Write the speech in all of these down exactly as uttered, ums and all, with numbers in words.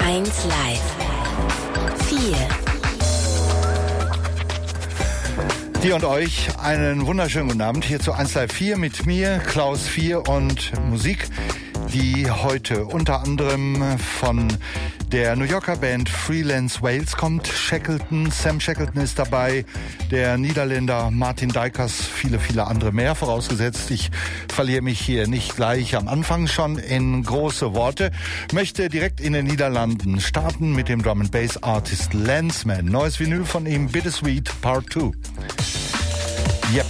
eins Live. vier. Dir und euch einen wunderschönen guten Abend hier zu eins Live vier mit mir, Klaus vier und Musik, die heute unter anderem von der New Yorker Band Freelance Wales kommt. Shackleton, Sam Shackleton ist dabei, der Niederländer Martin Dijkers, viele, viele andere mehr, vorausgesetzt. Ich verliere mich hier nicht gleich am Anfang schon in große Worte. Möchte direkt in den Niederlanden starten mit dem Drum and Bass Artist Landsman. Neues Vinyl von ihm, Bittersweet Part zwei. Yep.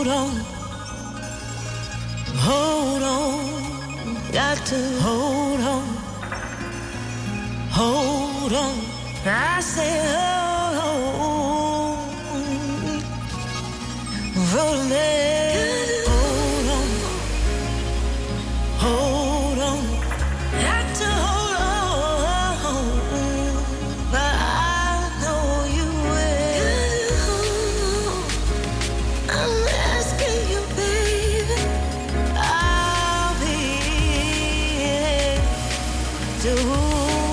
hold on, hold on, got to hold on, hold on. I say hold on, hold on, hold on, got to hold on, but I know you will. I'm asking you, baby, I'll be here to.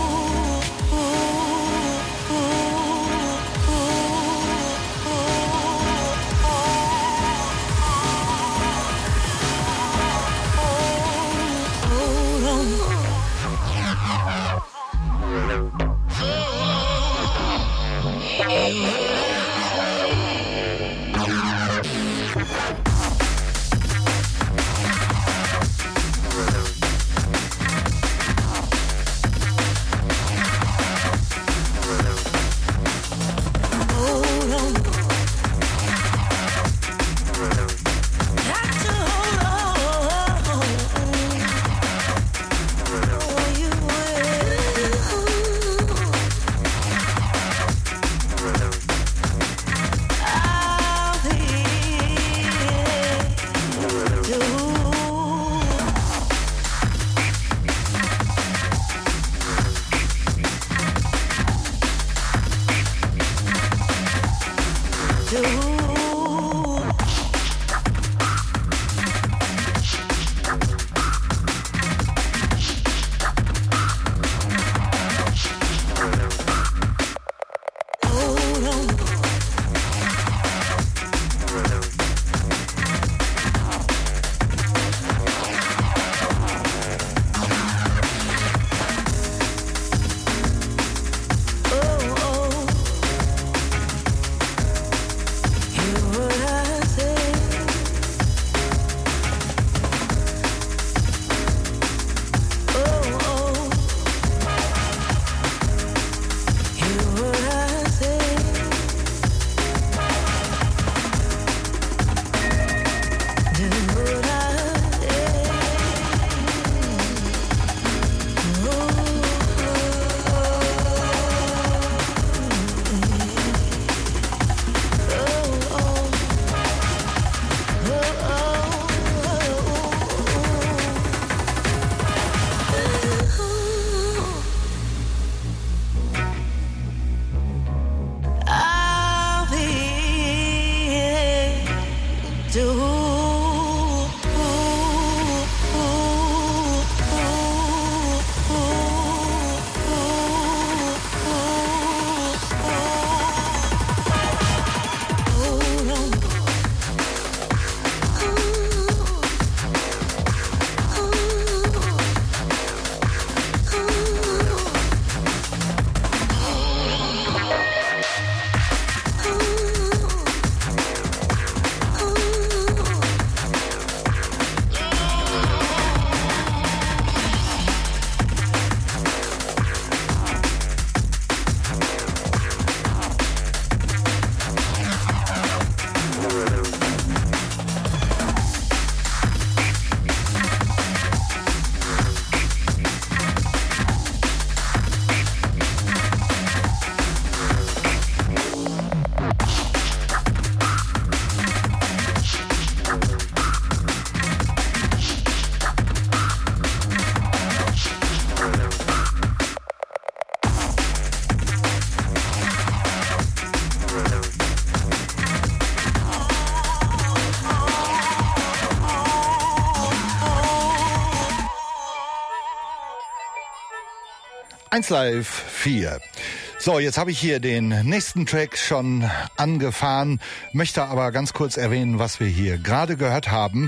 eins Live vier. So, jetzt habe ich hier den nächsten Track schon angefahren, möchte aber ganz kurz erwähnen, was wir hier gerade gehört haben.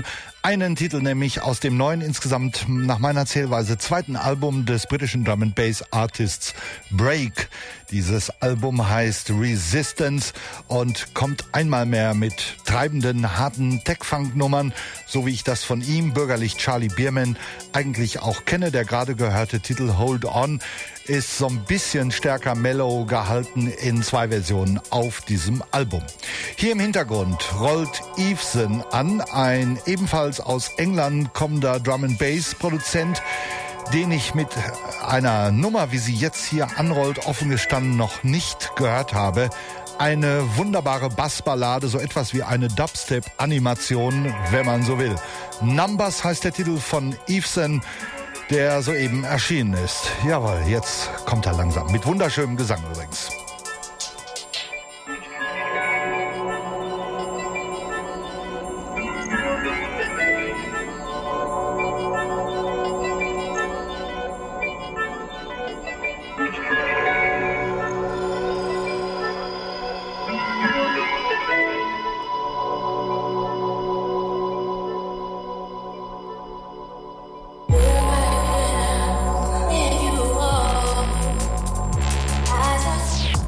Einen Titel nämlich aus dem neuen, insgesamt nach meiner Zählweise zweiten Album des britischen Drum and Bass Artists Break. Dieses Album heißt Resistance und kommt einmal mehr mit treibenden, harten Tech-Funk-Nummern, so wie ich das von ihm, bürgerlich Charlie Bierman, eigentlich auch kenne. Der gerade gehörte Titel Hold On ist so ein bisschen stärker mellow gehalten in zwei Versionen auf diesem Album. Hier im Hintergrund rollt Eveson an, ein ebenfalls aus England kommender Drum-and-Bass-Produzent, den ich mit einer Nummer, wie sie jetzt hier anrollt, offen gestanden noch nicht gehört habe. Eine wunderbare Bassballade, so etwas wie eine Dubstep-Animation, wenn man so will. Numbers heißt der Titel von Eveson, der soeben erschienen ist. Jawohl, jetzt kommt er langsam. Mit wunderschönem Gesang übrigens. As I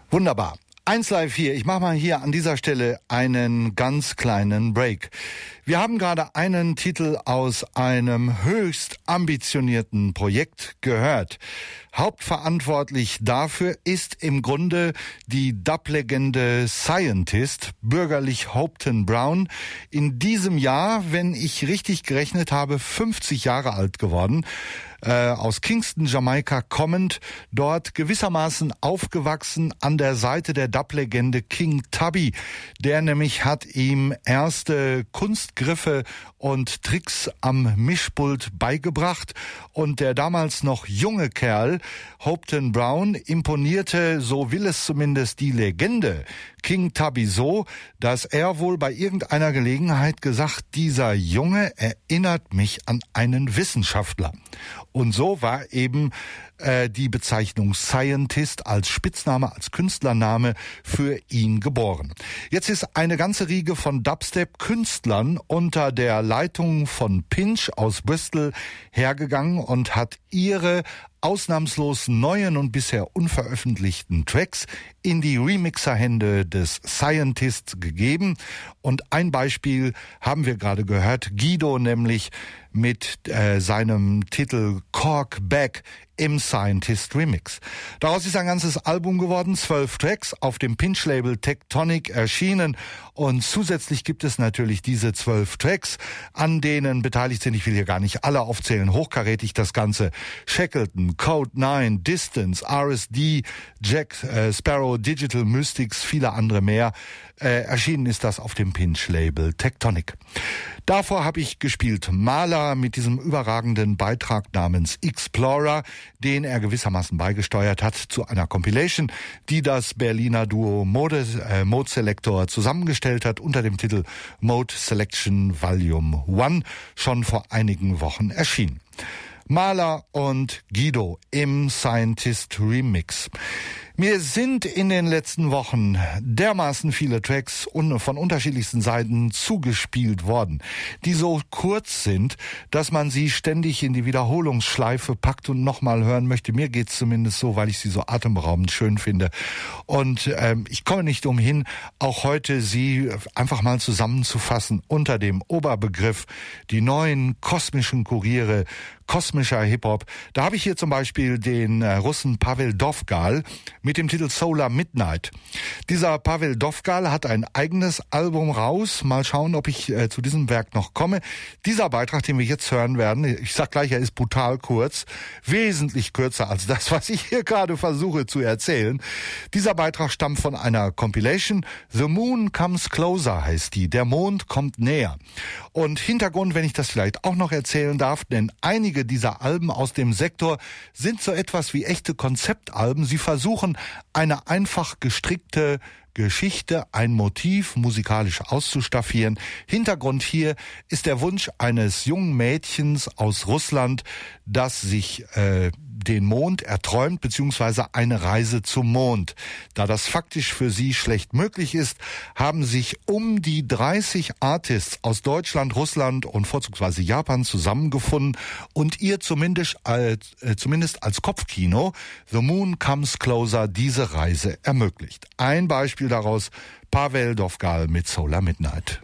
Wunderbar. eins Live hier. Ich mache mal hier an dieser Stelle einen ganz kleinen Break. Wir haben gerade einen Titel aus einem höchst ambitionierten Projekt gehört. Hauptverantwortlich dafür ist im Grunde die Dub-Legende Scientist, bürgerlich Hopetoun Brown. In diesem Jahr, wenn ich richtig gerechnet habe, fünfzig Jahre alt geworden. Äh, aus Kingston, Jamaika kommend, dort gewissermaßen aufgewachsen an der Seite der Dub-Legende King Tubby. Der nämlich hat ihm erste Kunstgriffe und Tricks am Mischpult beigebracht. Und der damals noch junge Kerl, Hopetoun Brown, imponierte, so will es zumindest die Legende, King Tubby so, dass er wohl bei irgendeiner Gelegenheit gesagt, dieser Junge erinnert mich an einen Wissenschaftler. Und so war eben äh, die Bezeichnung Scientist als Spitzname, als Künstlername für ihn geboren. Jetzt ist eine ganze Riege von Dubstep-Künstlern unter der Leitung von Pinch aus Bristol hergegangen und hat ihre ausnahmslos neuen und bisher unveröffentlichten Tracks in die Remixerhände des Scientists gegeben. Und ein Beispiel haben wir gerade gehört, Guido nämlich mit äh, seinem Titel Cork Back im Scientist Remix. Daraus ist ein ganzes Album geworden, zwölf Tracks, auf dem Pinch-Label Tectonic erschienen. Und zusätzlich gibt es natürlich diese zwölf Tracks, an denen beteiligt sind, ich will hier gar nicht alle aufzählen, hochkarätig das Ganze, Shackleton, Code neun, Distance, R S D, Jack äh, Sparrow, Digital Mystics, viele andere mehr. Äh, erschienen ist das auf dem Pinch-Label Tectonic. Davor habe ich gespielt Mahler mit diesem überragenden Beitrag namens Explorer, den er gewissermaßen beigesteuert hat zu einer Compilation, die das Berliner Duo Mode, äh, Mode Selector zusammengestellt hat unter dem Titel Mode Selection Volume eins, schon vor einigen Wochen erschienen. Mahler und Guido im Scientist Remix. Mir sind in den letzten Wochen dermaßen viele Tracks von unterschiedlichsten Seiten zugespielt worden, die so kurz sind, dass man sie ständig in die Wiederholungsschleife packt und nochmal hören möchte. Mir geht's zumindest so, weil ich sie so atemberaubend schön finde. Und ähm, ich komme nicht umhin, auch heute sie einfach mal zusammenzufassen unter dem Oberbegriff die neuen kosmischen Kuriere kosmischer Hip-Hop. Da habe ich hier zum Beispiel den äh, Russen Pavel Dovgal mit dem Titel Solar Midnight. Dieser Pavel Dovgal hat ein eigenes Album raus. Mal schauen, ob ich äh, zu diesem Werk noch komme. Dieser Beitrag, den wir jetzt hören werden, ich sag gleich, er ist brutal kurz, wesentlich kürzer als das, was ich hier gerade versuche zu erzählen. Dieser Beitrag stammt von einer Compilation. The Moon Comes Closer heißt die. Der Mond kommt näher. Und Hintergrund, wenn ich das vielleicht auch noch erzählen darf, denn einige dieser Alben aus dem Sektor sind so etwas wie echte Konzeptalben. Sie versuchen, eine einfach gestrickte Geschichte, ein Motiv musikalisch auszustaffieren. Hintergrund hier ist der Wunsch eines jungen Mädchens aus Russland, das sich äh, den Mond erträumt, beziehungsweise eine Reise zum Mond. Da das faktisch für sie schlecht möglich ist, haben sich um die dreißig Artists aus Deutschland, Russland und vorzugsweise Japan zusammengefunden und ihr zumindest als, äh, zumindest als Kopfkino The Moon Comes Closer diese Reise ermöglicht. Ein Beispiel daraus, Pavel Dovgal mit Solar Midnight.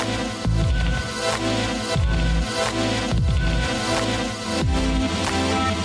We'll be right back.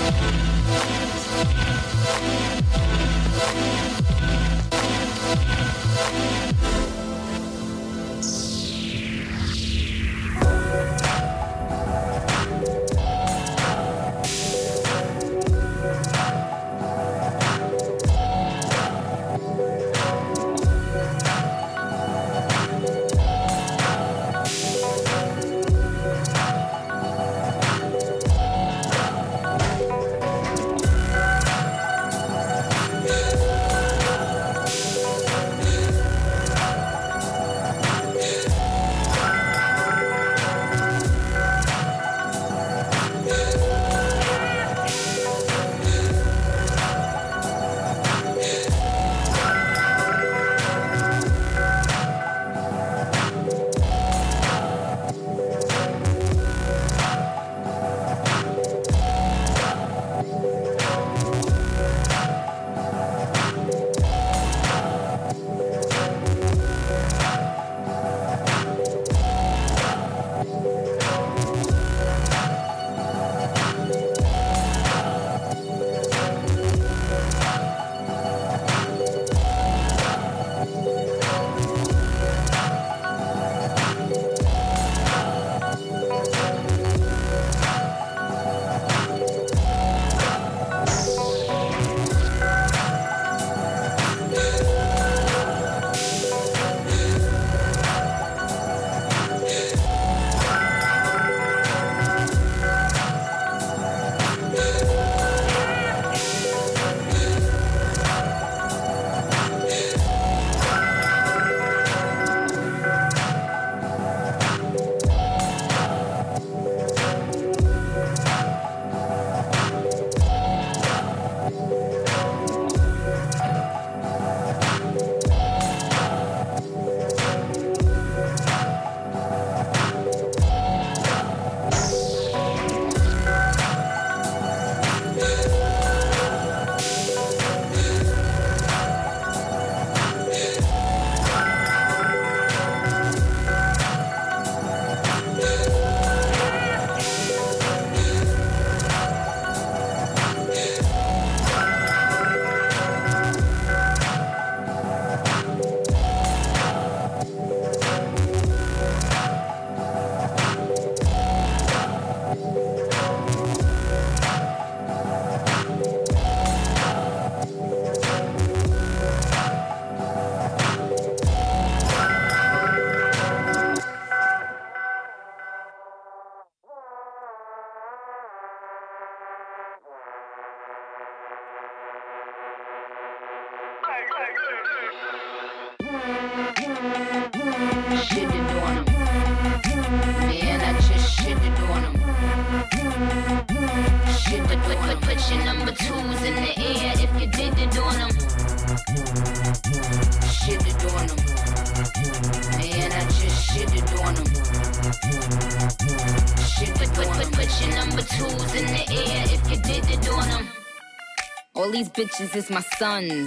Bitches is my sons,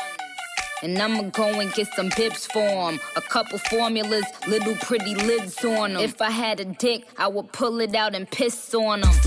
and I'ma go and get some bips for them. A couple formulas, little pretty lids on them. If I had a dick, I would pull it out and piss on them.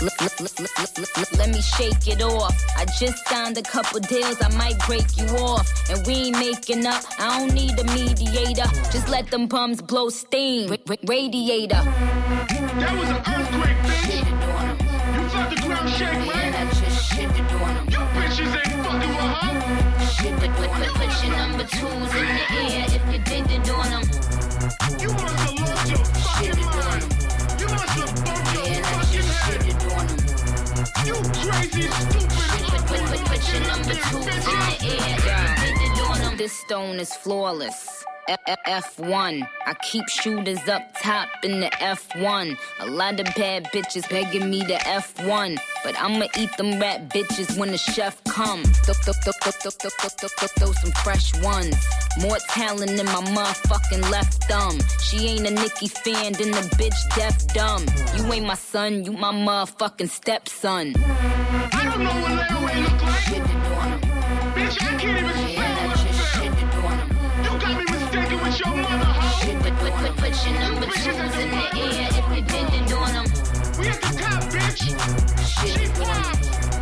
Let me shake it off. I just signed a couple deals, I might break you off. And we ain't making up, I don't need a mediator. Just let them bums blow steam. Radiator. That was an earthquake, bitch. You felt the ground shake, right? I just shit it on them. You bitches ain't fucking with her. Shit, put, put, put, put your number twos in the air if you did it on them. You must have lost your fucking mind. You must have bumped your Man, I fucking just head. shit it on them. You crazy, stupid, Shit, put, put, put, put your number fucking twos in bitch. the air if you did it on them. This stone is flawless. F one. I keep shooters up top in the F one. A lot of bad bitches begging me to F one. But I'ma eat them rat bitches when the chef come. Throw, throw, throw, throw, throw, throw, throw, throw, throw some fresh ones. More talent in my motherfucking left thumb. She ain't a Nicki fan, then the bitch deaf dumb. You ain't my son, you my motherfucking stepson. I don't know what Larry look like. Shit it on him. Bitch, I can't even spell Man, I what I just feel. shit it on him. You got me mistaken with your mother, hoe. Shit, put, put, put, put your number twos in the air if you did it on them. We at the top, bitch. Shit She it on fly. him.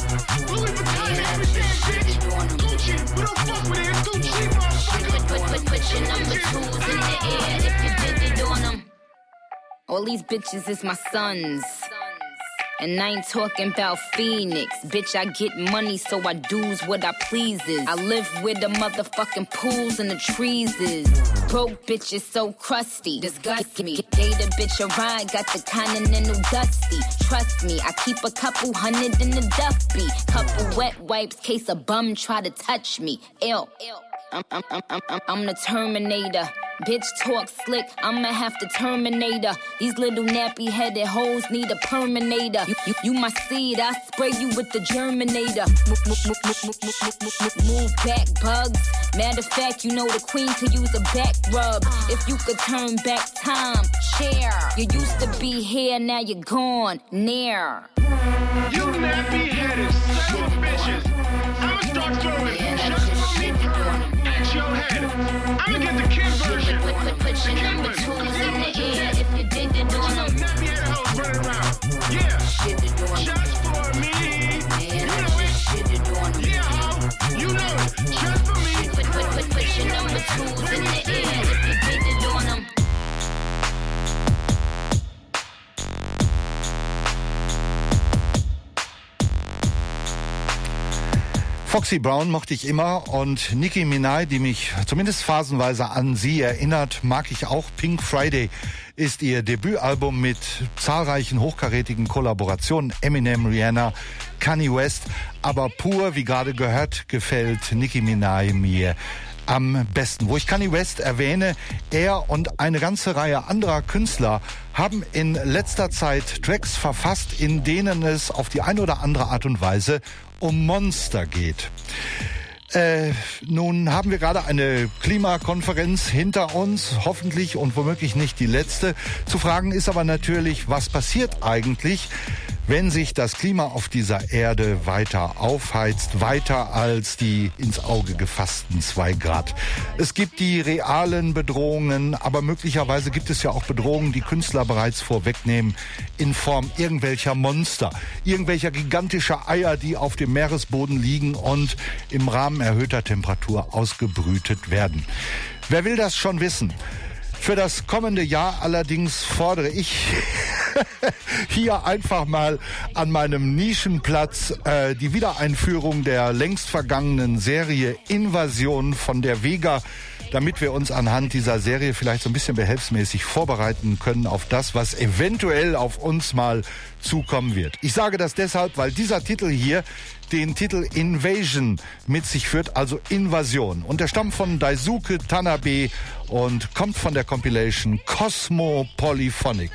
these bitches is my sons. And I ain't talking about Phoenix. Bitch, I get money, so I do's what I pleases. I live where the motherfucking pools and the trees is. Broke bitches so crusty, disgust me. Gave the bitch a ride, got the continental dusty. Trust me, I keep a couple hundred in the duffy. Couple wet wipes, case a bum try to touch me. Ew. I'm, I'm, I'm, I'm, I'm the Terminator. Bitch talk slick, I'ma have to terminate her. These little nappy-headed hoes need a perminator. You, you, you my seed, I spray you with the Germinator. Move, move, move, move, move, move, move back, bugs. Matter of fact, you know the queen could use a back rub. If you could turn back time, share. You used to be here, now you're gone, near. You nappy-headed son of bitches. I'ma start throwing just for me at your head. I'ma get the kid version. Put, put, put your number twos in the air if you dig it on them. Nappy-headed hoes running around. Yeah. Just for me. You know it. Yeah, ho. You know it. Just for me. Put, put, put, put your number twos in the air if you dig it on them. Foxy Brown mochte ich immer und Nicki Minaj, die mich zumindest phasenweise an sie erinnert, mag ich auch. Pink Friday ist ihr Debütalbum mit zahlreichen hochkarätigen Kollaborationen. Eminem, Rihanna, Kanye West. Aber pur, wie gerade gehört, gefällt Nicki Minaj mir am besten. Wo ich Kanye West erwähne, er und eine ganze Reihe anderer Künstler haben in letzter Zeit Tracks verfasst, in denen es auf die eine oder andere Art und Weise um Monster geht. Äh, nun haben wir gerade eine Klimakonferenz hinter uns, hoffentlich und womöglich nicht die letzte. Zu fragen ist aber natürlich, was passiert eigentlich, wenn sich das Klima auf dieser Erde weiter aufheizt, weiter als die ins Auge gefassten zwei Grad. Es gibt die realen Bedrohungen, aber möglicherweise gibt es ja auch Bedrohungen, die Künstler bereits vorwegnehmen, in Form irgendwelcher Monster, irgendwelcher gigantischer Eier, die auf dem Meeresboden liegen und im Rahmen erhöhter Temperatur ausgebrütet werden. Wer will das schon wissen? Für das kommende Jahr allerdings fordere ich hier einfach mal an meinem Nischenplatz äh, die Wiedereinführung der längst vergangenen Serie Invasion von der Vega, damit wir uns anhand dieser Serie vielleicht so ein bisschen behelfsmäßig vorbereiten können auf das, was eventuell auf uns mal zukommen wird. Ich sage das deshalb, weil dieser Titel hier den Titel Invasion mit sich führt, also Invasion. Und der stammt von Daisuke Tanabe und kommt von der Compilation Cosmo Polyphonic.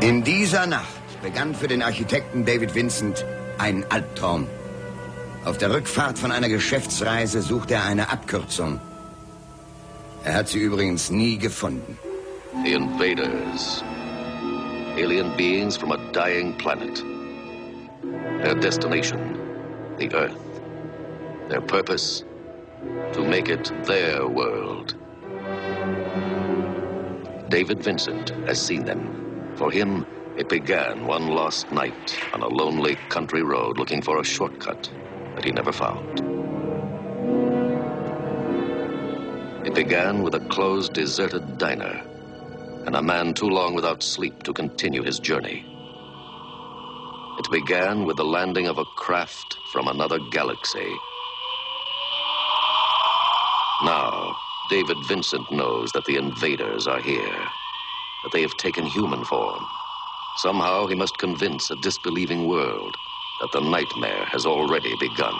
In dieser Nacht begann für den Architekten David Vincent ein Albtraum. Auf der Rückfahrt von einer Geschäftsreise suchte er eine Abkürzung. Er hat sie übrigens nie gefunden. The invaders. Alien beings from a dying planet. Their destination, the Earth. Their purpose, to make it their world. David Vincent has seen them. For him, it began one lost night on a lonely country road looking for a shortcut that he never found. It began with a closed, deserted diner and a man too long without sleep to continue his journey. It began with the landing of a craft from another galaxy. Now, David Vincent knows that the invaders are here, that they have taken human form. Somehow he must convince a disbelieving world that the nightmare has already begun.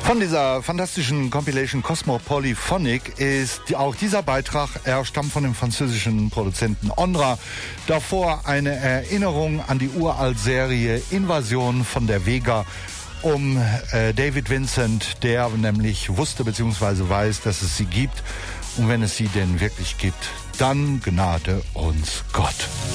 Von dieser fantastischen Compilation Cosmopolyphonic ist auch dieser Beitrag, er stammt von dem französischen Produzenten Ondra. Davor eine Erinnerung an die Uralt-Serie Invasion von der Vega um äh, David Vincent, der nämlich wusste bzw. weiß, dass es sie gibt. Und wenn es sie denn wirklich gibt, dann gnade uns Gott.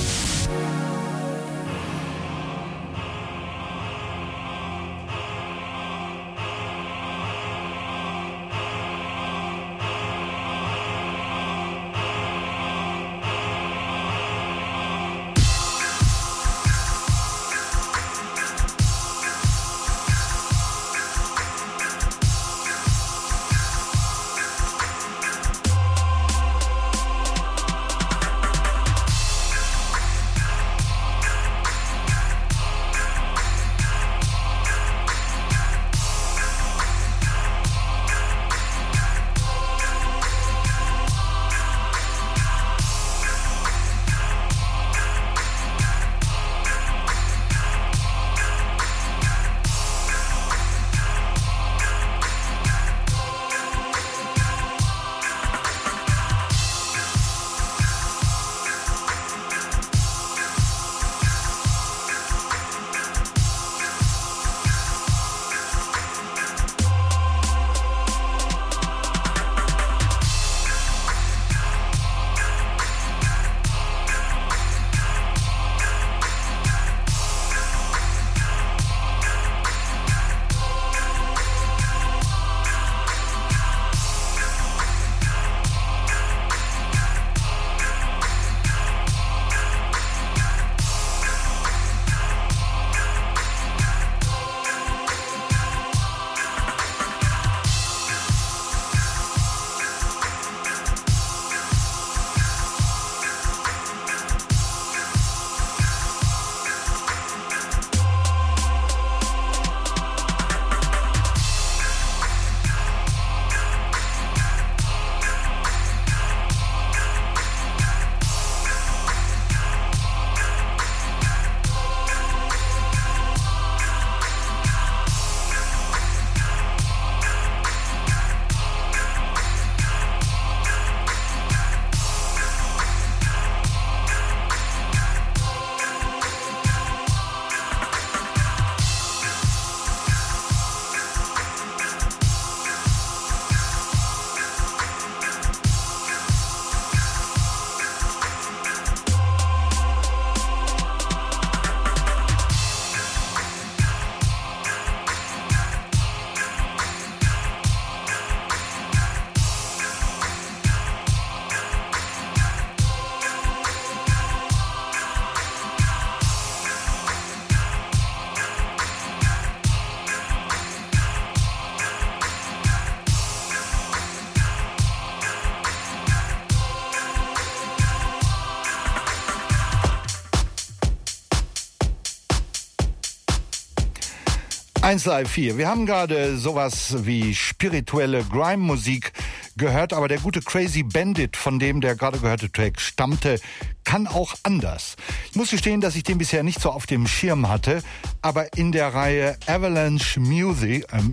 eins Live vier. Wir haben gerade sowas wie spirituelle Grime-Musik gehört, aber der gute Crazy Bandit, von dem der gerade gehörte Track stammte, kann auch anders. Ich muss gestehen, dass ich den bisher nicht so auf dem Schirm hatte, aber in der Reihe Avalanche Music, äh,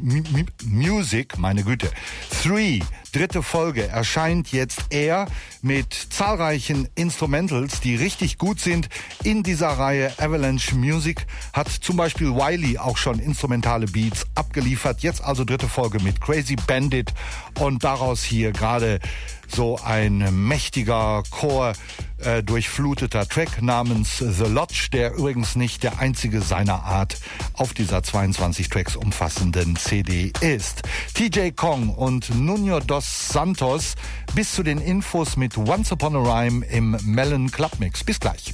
Music, meine Güte, drei, dritte Folge, erscheint jetzt er mit zahlreichen Instrumentals, die richtig gut sind. In dieser Reihe Avalanche Music hat zum Beispiel Wiley auch schon instrumentale Beats abgeliefert. Jetzt also dritte Folge mit Crazy Bandit und daraus hier gerade so ein mächtiger Chor äh, durchfluteter Track namens The Lodge, der übrigens nicht der einzige seiner Art auf dieser zweiundzwanzig Tracks umfassenden C D ist. T J Kong und Nuno dos Santos bis zu den Infos mit Once Upon a Rhyme im Melon Club Mix. Bis gleich.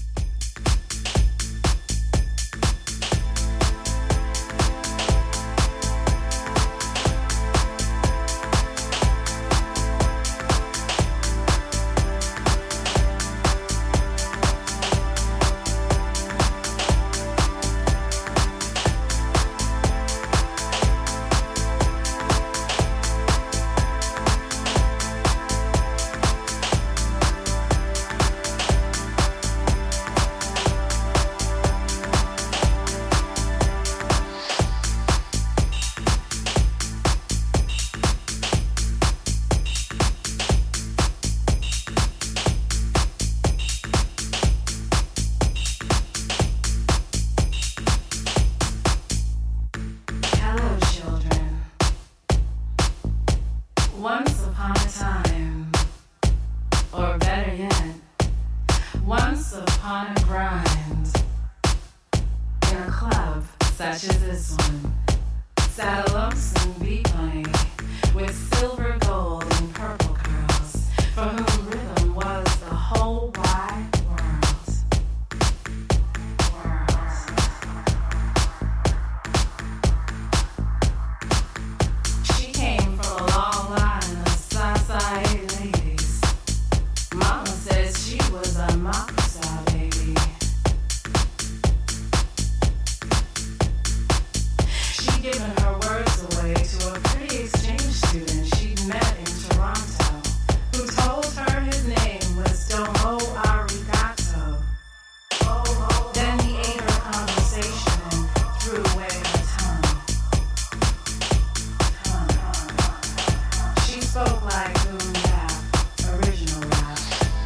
upon a time, or better yet, once upon a grind, in a club such as this one, sat a lonesome B-bunny with silver, gold, and purple curls, for whom rhythm was the whole wide world. World. She came from a long line of Southside ladies. Mama says she was a Makusa baby. She'd given her words away to a pretty exchange student she'd met in Toronto, who told her his name was Domo Arigato. Then he ate her conversation and threw away her tongue. tongue. She spoke like boom bap, original rap.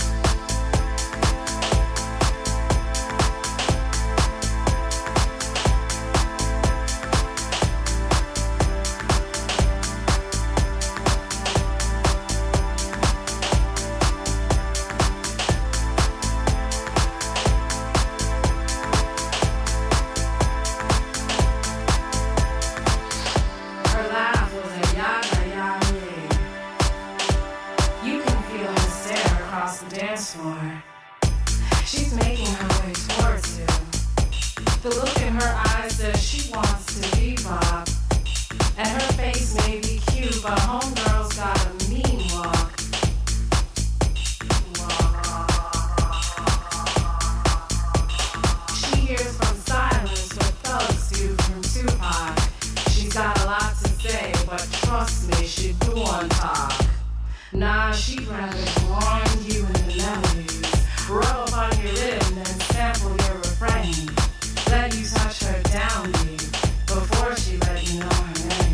Her laugh was a yaga yaga. You can feel her stare across the dance floor. She's making her way towards you. The look in her eyes says she wants to bebop. And her face may be cute, but homegirl's got a mean walk. She hears from silence what thugs do from Tupac. She's got a lot to say, but trust me, she do on talk. Nah, she'd rather grind you in the melodies, rub on your rhythm and sample your refrain. Let you touch her downbeat before she let you know her name.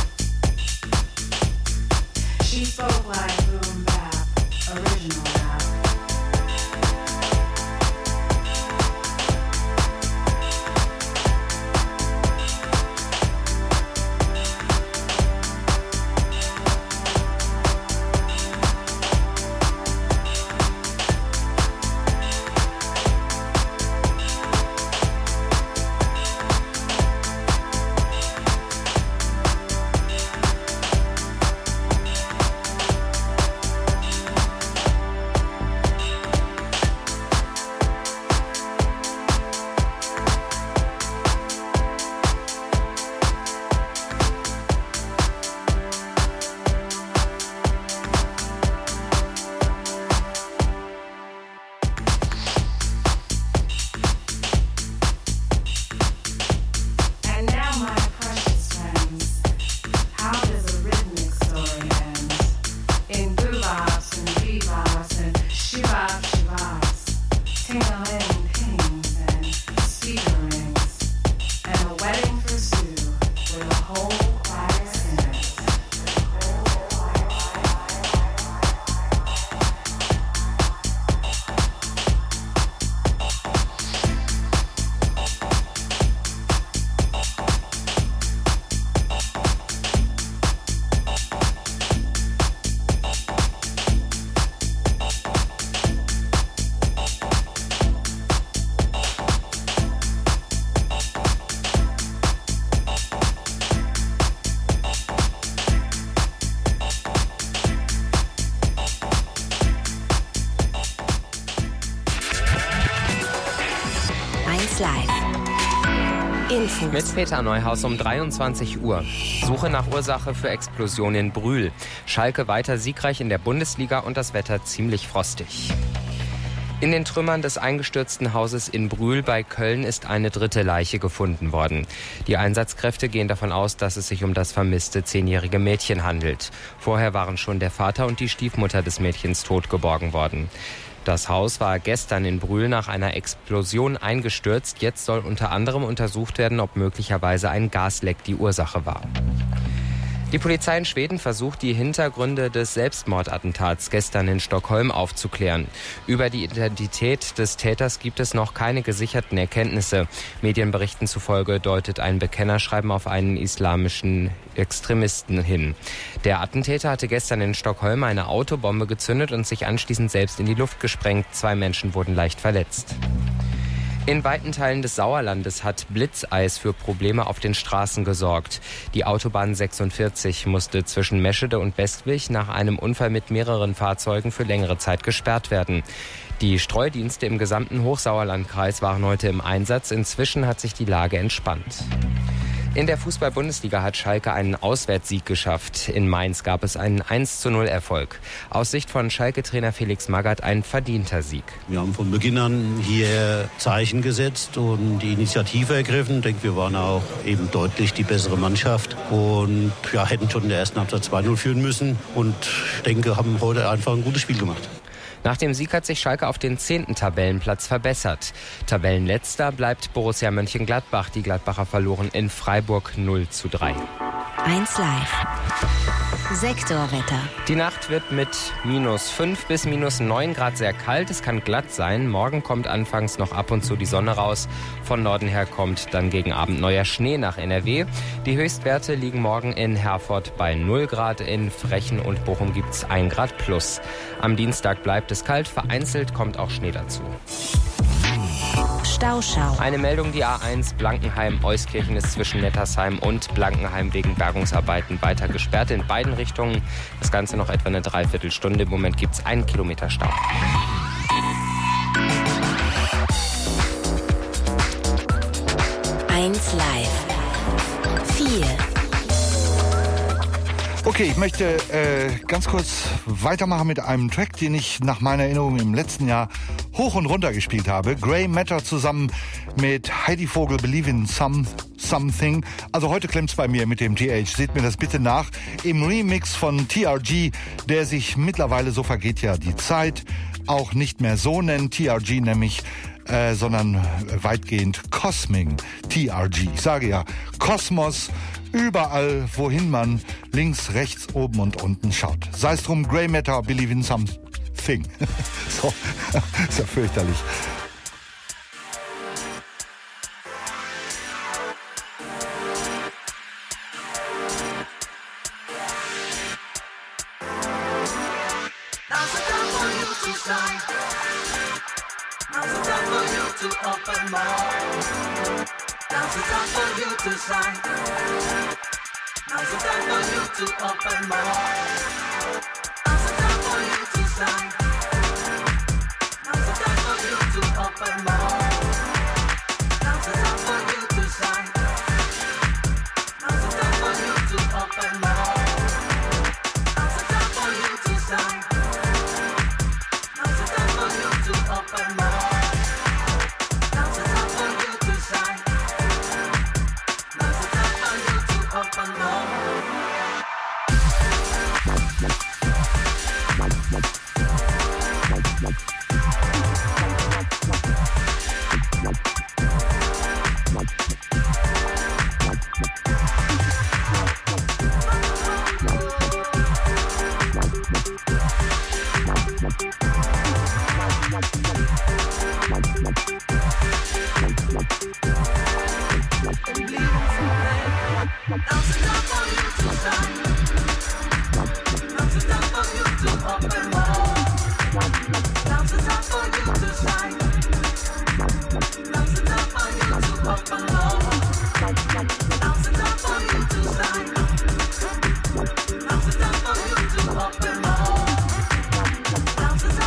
She spoke like boom bap, original rap. And now, my precious friends, how does a rhythmic story end? In boobops and bebops and shibop shibops, ting-a-ling pings and speaker rings, and a wedding for Sue with a whole choir singers. eins Live. Info. Mit Peter Neuhaus um dreiundzwanzig Uhr. Suche nach Ursache für Explosion in Brühl. Schalke weiter siegreich in der Bundesliga und das Wetter ziemlich frostig. In den Trümmern des eingestürzten Hauses in Brühl bei Köln ist eine dritte Leiche gefunden worden. Die Einsatzkräfte gehen davon aus, dass es sich um das vermisste zehnjährige Mädchen handelt. Vorher waren schon der Vater und die Stiefmutter des Mädchens tot geborgen worden. Das Haus war gestern in Brühl nach einer Explosion eingestürzt. Jetzt soll unter anderem untersucht werden, ob möglicherweise ein Gasleck die Ursache war. Die Polizei in Schweden versucht, die Hintergründe des Selbstmordattentats gestern in Stockholm aufzuklären. Über die Identität des Täters gibt es noch keine gesicherten Erkenntnisse. Medienberichten zufolge deutet ein Bekennerschreiben auf einen islamischen Extremisten hin. Der Attentäter hatte gestern in Stockholm eine Autobombe gezündet und sich anschließend selbst in die Luft gesprengt. Zwei Menschen wurden leicht verletzt. In weiten Teilen des Sauerlandes hat Blitzeis für Probleme auf den Straßen gesorgt. Die Autobahn sechsundvierzig musste zwischen Meschede und Bestwig nach einem Unfall mit mehreren Fahrzeugen für längere Zeit gesperrt werden. Die Streudienste im gesamten Hochsauerlandkreis waren heute im Einsatz. Inzwischen hat sich die Lage entspannt. In der Fußball-Bundesliga hat Schalke einen Auswärtssieg geschafft. In Mainz gab es einen eins zu null Erfolg. Aus Sicht von Schalke-Trainer Felix Magath ein verdienter Sieg. Wir haben von Beginn an hier Zeichen gesetzt und die Initiative ergriffen. Ich denke, wir waren auch eben deutlich die bessere Mannschaft und ja, hätten schon in der ersten Halbzeit zwei null führen müssen. Und ich denke, haben heute einfach ein gutes Spiel gemacht. Nach dem Sieg hat sich Schalke auf den zehnten Tabellenplatz verbessert. Tabellenletzter bleibt Borussia Mönchengladbach. Die Gladbacher verloren in Freiburg null zu drei. eins Live. Sektorwetter. Die Nacht wird mit minus fünf bis minus neun Grad sehr kalt. Es kann glatt sein. Morgen kommt anfangs noch ab und zu die Sonne raus. Von Norden her kommt dann gegen Abend neuer Schnee nach N R W. Die Höchstwerte liegen morgen in Herford bei null Grad. In Frechen und Bochum gibt es ein Grad plus. Am Dienstag bleibt es kalt. Vereinzelt kommt auch Schnee dazu. Stauschau. Eine Meldung, die A eins Blankenheim-Euskirchen ist zwischen Nettersheim und Blankenheim wegen Bergungsarbeiten weiter gesperrt in beiden Richtungen. Das Ganze noch etwa eine Dreiviertelstunde. Im Moment gibt es einen Kilometer Stau. eins Live. vier. Okay, ich möchte äh, ganz kurz weitermachen mit einem Track, den ich nach meiner Erinnerung im letzten Jahr hoch und runter gespielt habe. Grey Matter zusammen mit Heidi Vogel, Believe in Some, Something. Also heute klemmt's bei mir mit dem T H. Seht mir das bitte nach. Im Remix von T R G, der sich mittlerweile, so vergeht ja die Zeit, auch nicht mehr so nennt. T R G nämlich, äh, sondern weitgehend Cosming T R G. Ich sage ja, Kosmos. Überall, wohin man links, rechts, oben und unten schaut. Sei es drum, Grey Matter, Believe in Something. So, ist ja fürchterlich. Now's the time for you to shine. Now's the time for you to open my heart. Now's the time for you to shine. Now's the time for you to open my heart. Now's the time for you to shine. Now's the time for you to open my heart. Now's the time for you to shine. Now's the time for you to open my heart. Now's the time for you to shine. Now's the time for you to open my heart. Now's the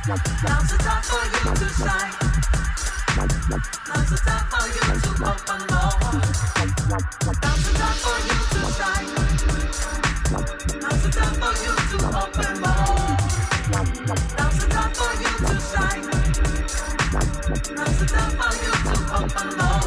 Now's the time for you to shine. Now's the time for you to open more. Now's the time for you to shine. Now's the time for you to open more. Now's the time for you to shine. Now's the time for you to open more.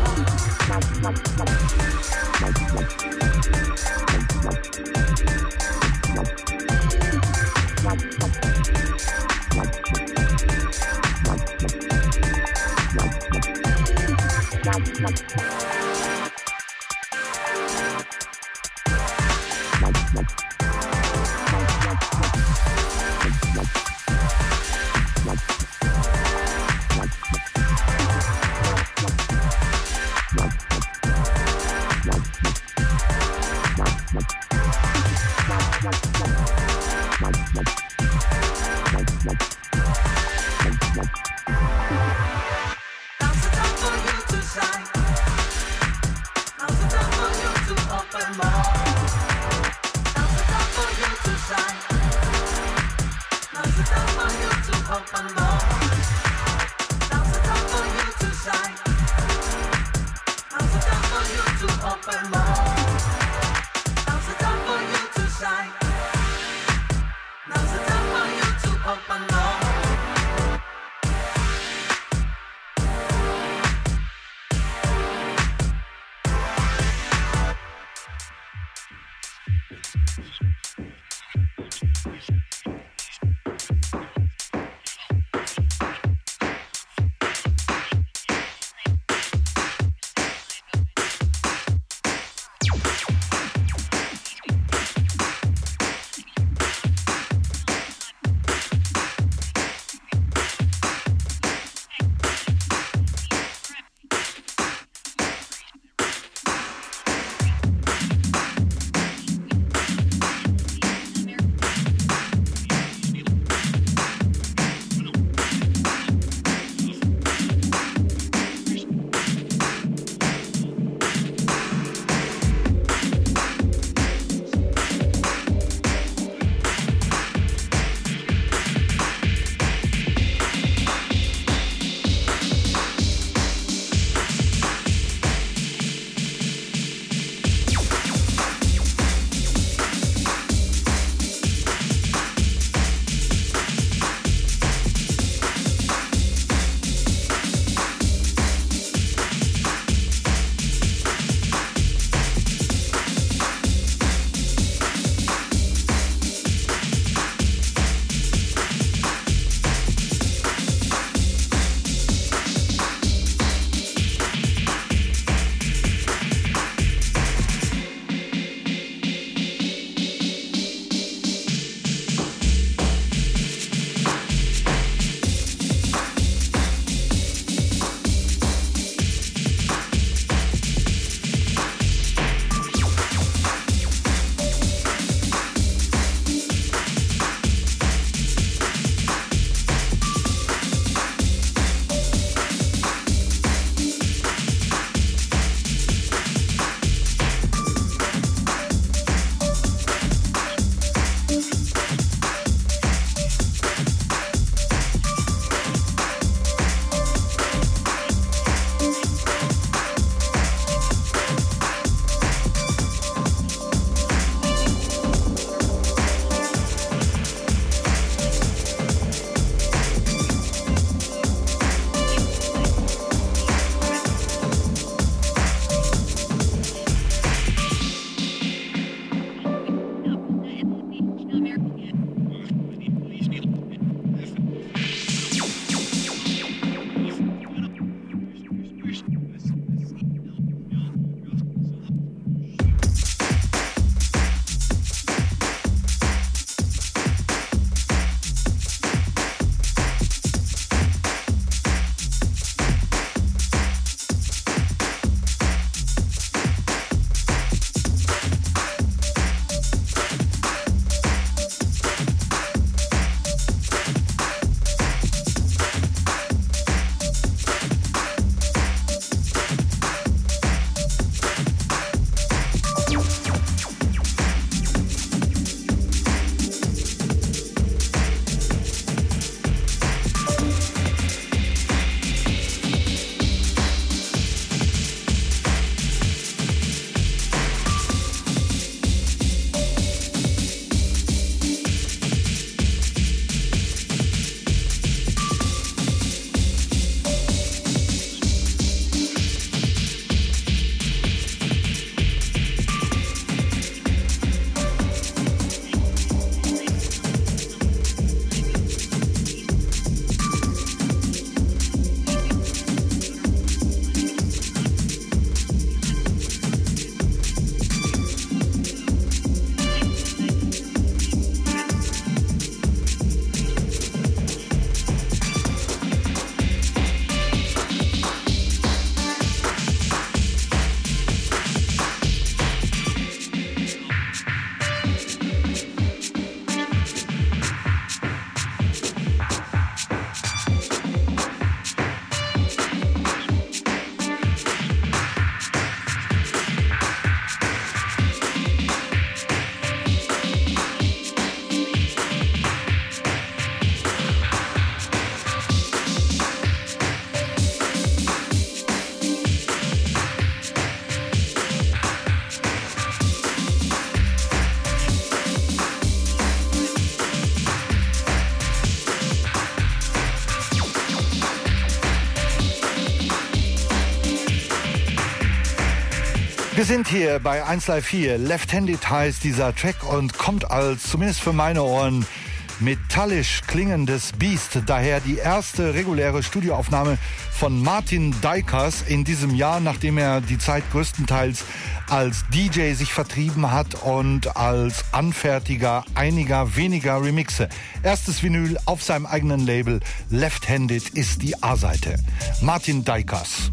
Wir sind hier bei eins Live vier. Left-Handed heißt dieser Track und kommt als, zumindest für meine Ohren, metallisch klingendes Biest. Daher die erste reguläre Studioaufnahme von Martin Dykers in diesem Jahr, nachdem er die Zeit größtenteils als D J sich vertrieben hat und als Anfertiger einiger weniger Remixe. Erstes Vinyl auf seinem eigenen Label. Left-Handed ist die A-Seite. Martin Dykers.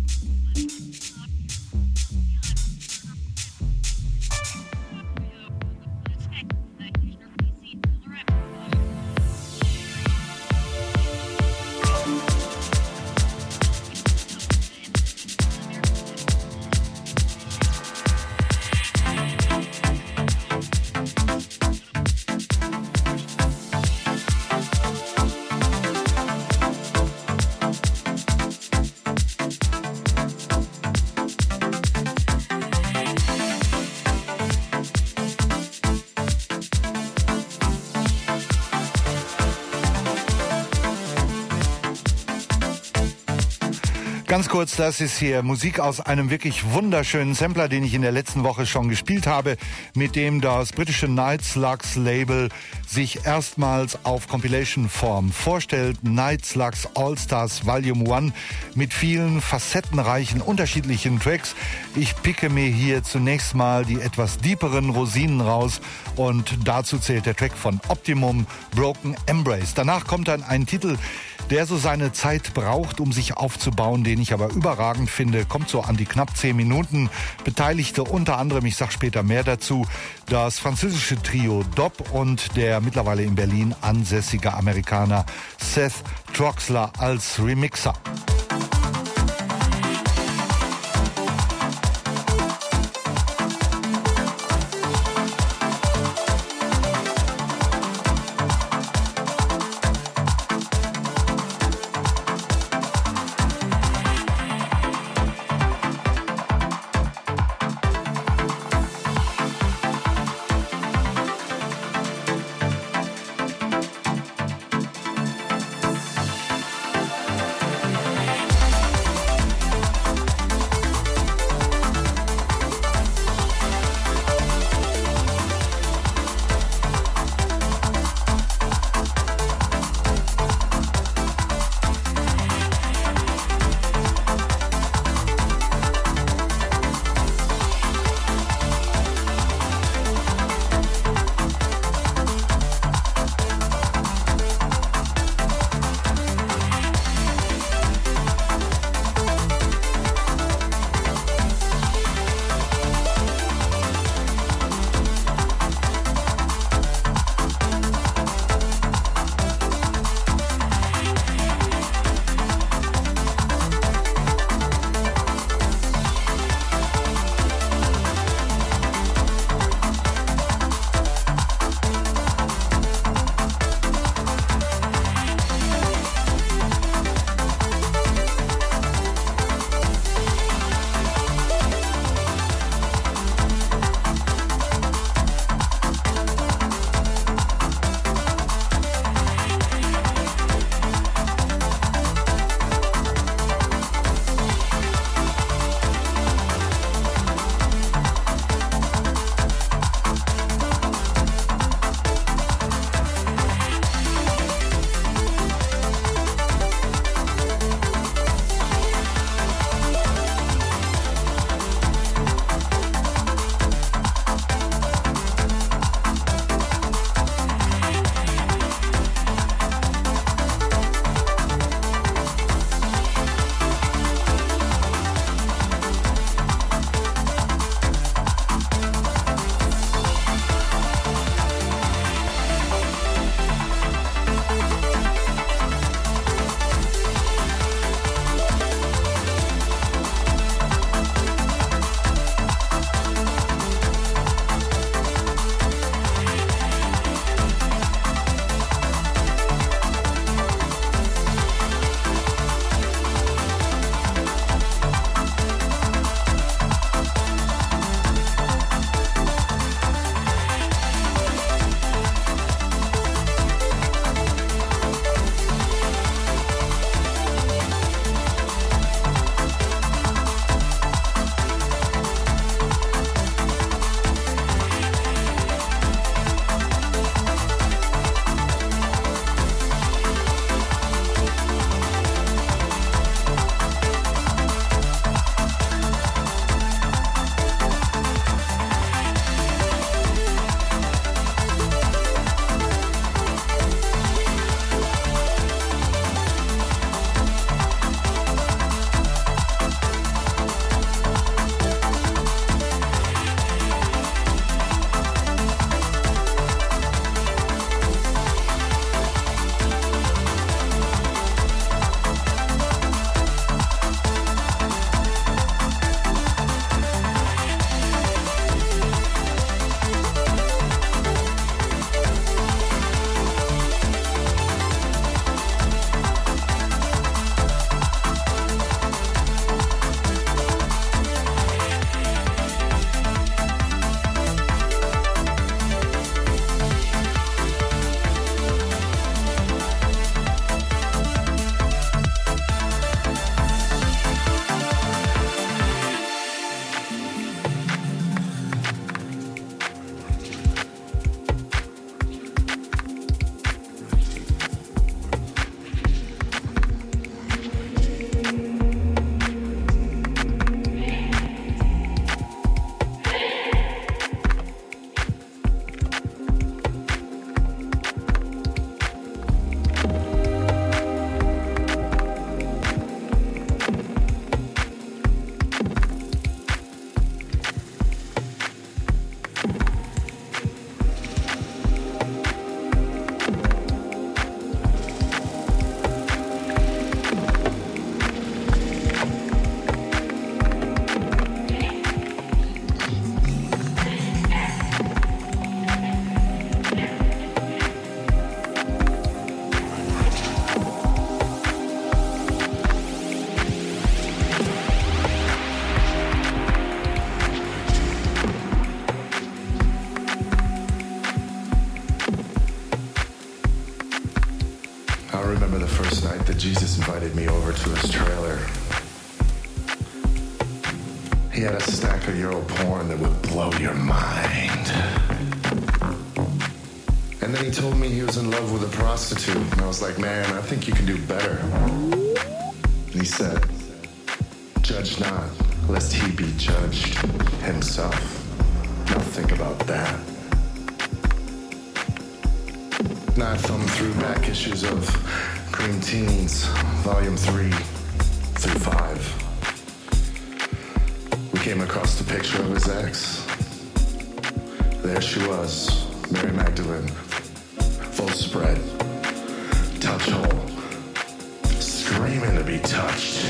Ganz kurz, das ist hier Musik aus einem wirklich wunderschönen Sampler, den ich in der letzten Woche schon gespielt habe, mit dem das britische Night Slugs Label sich erstmals auf Compilation-Form vorstellt. Night Slugs All Stars Volume eins mit vielen facettenreichen, unterschiedlichen Tracks. Ich picke mir hier zunächst mal die etwas deeperen Rosinen raus und dazu zählt der Track von Optimum, Broken Embrace. Danach kommt dann ein Titel, der so seine Zeit braucht, um sich aufzubauen, den ich aber überragend finde, kommt so an die knapp zehn Minuten. Beteiligte unter anderem, ich sag später mehr dazu, das französische Trio Dopp und der mittlerweile in Berlin ansässige Amerikaner Seth Troxler als Remixer. remember the first night that Jesus invited me over to his trailer. He had a stack of Euro porn that would blow your mind. And then he told me he was in love with a prostitute. And I was like, man, I think you can do better. And he said, judge not, lest he be judged himself. Now think about that. Now I thumbed through back issues of Cream Teens, Volume three through five. We came across the picture of his ex. There she was, Mary Magdalene, full spread, touch hole, screaming to be touched.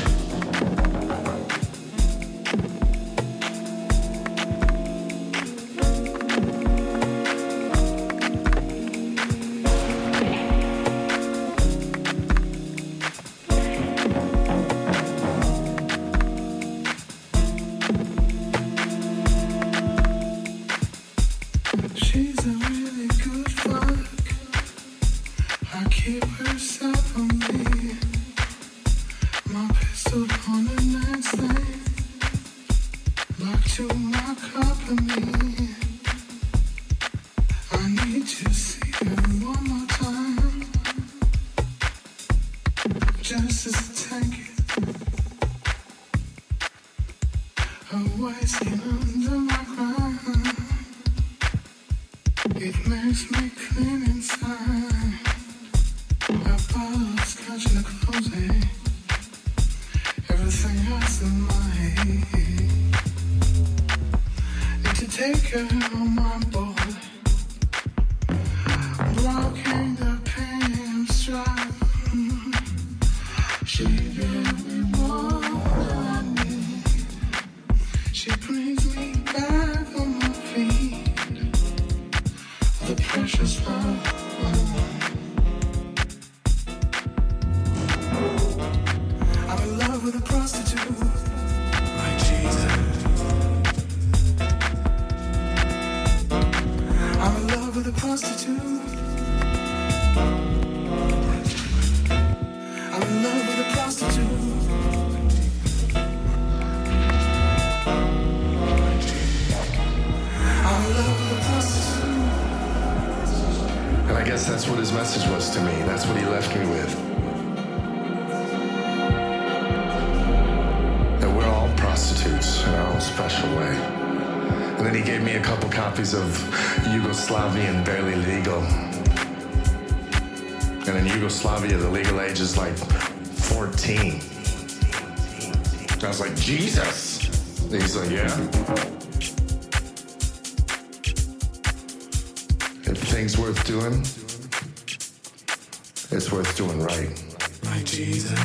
That's what his message was to me. That's what he left me with. That we're all prostitutes in our own special way. And then he gave me a couple copies of Yugoslavian Barely Legal. And in Yugoslavia, the legal age is like fourteen. I was like, Jesus. And he's like, yeah. If things worth doing, it's worth doing right. My Jesus.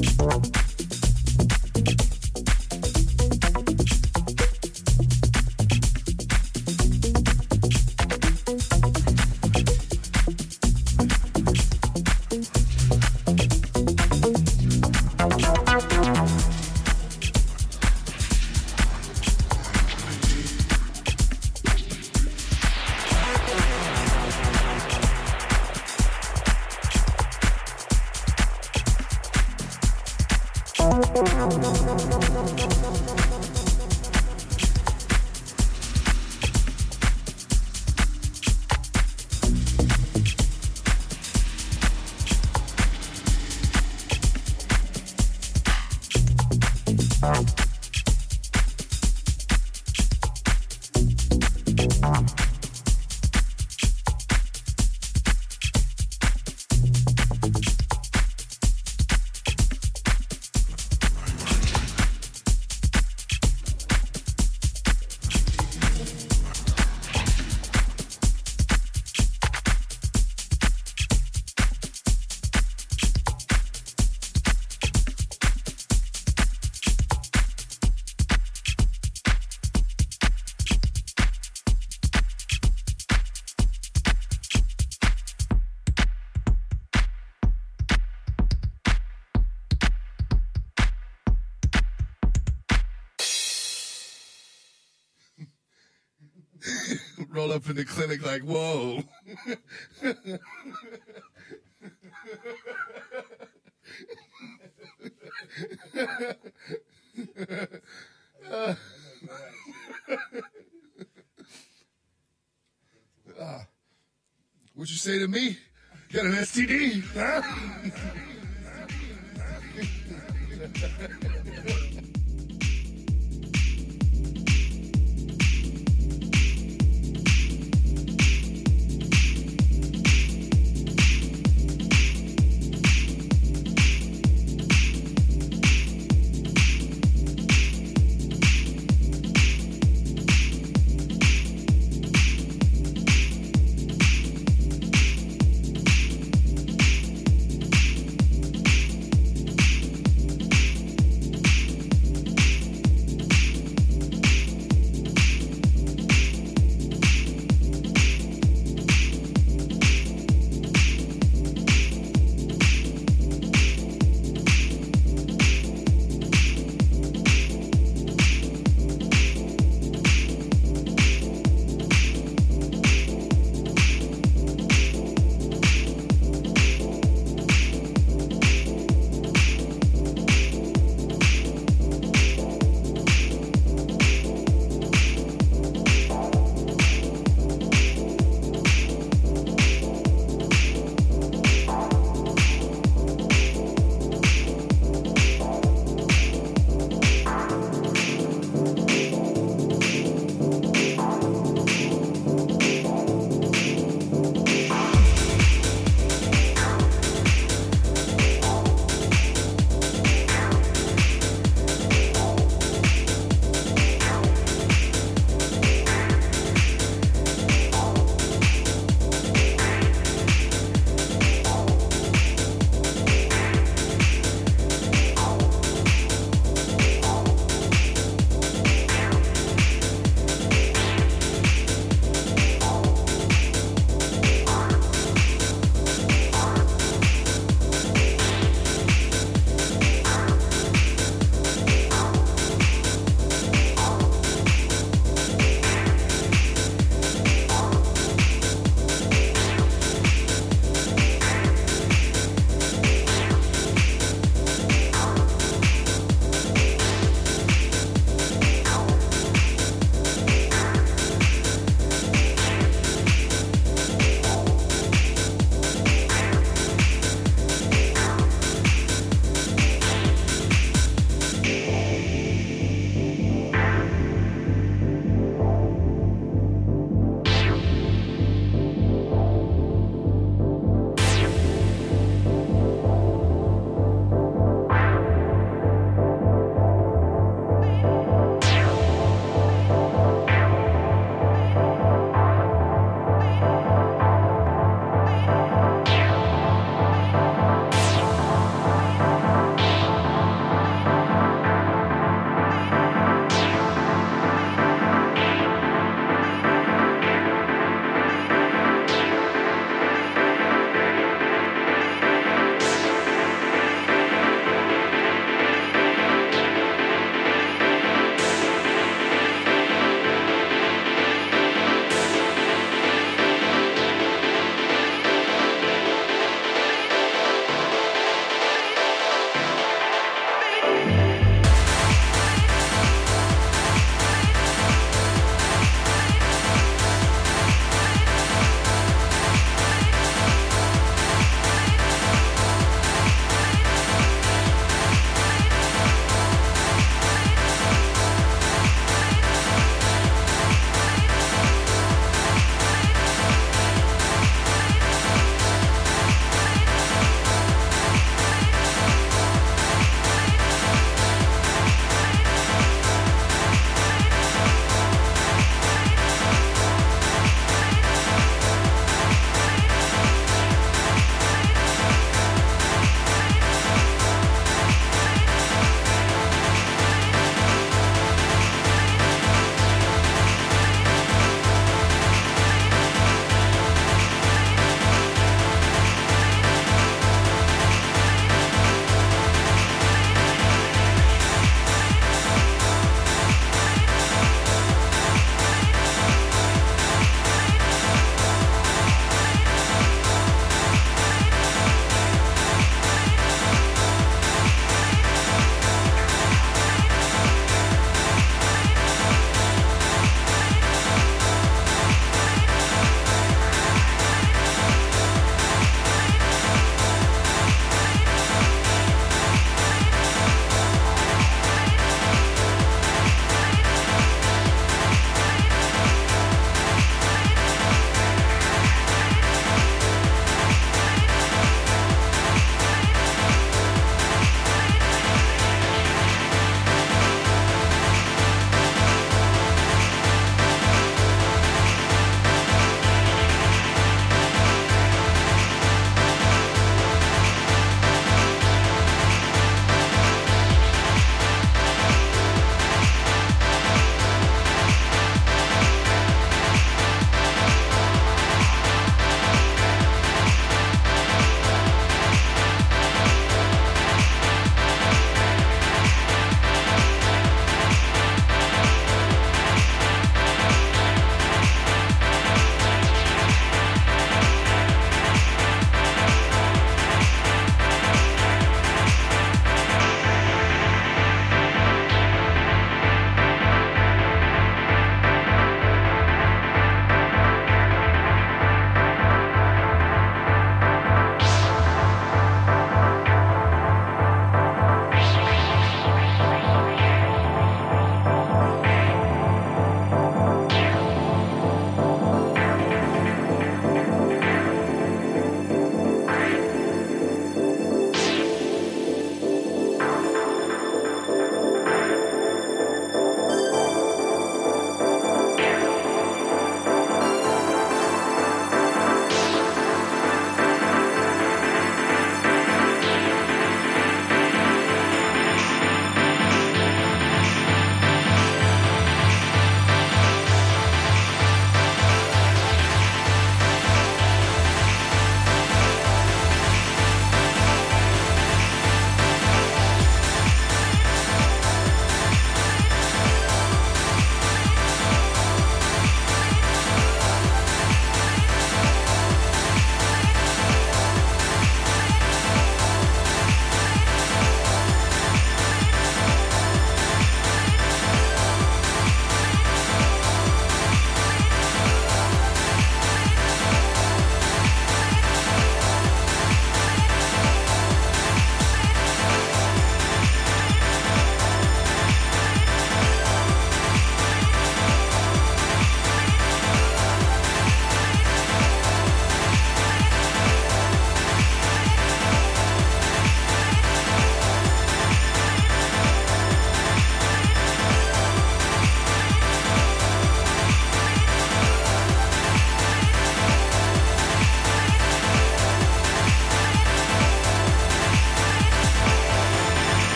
Roll up in the clinic like, whoa. uh, uh, what you say to me? Got an S T D, huh?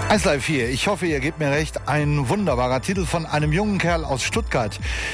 eins Live vier, ich hoffe, ihr gebt mir recht, ein wunderbarer Titel von einem jungen Kerl aus Stuttgart,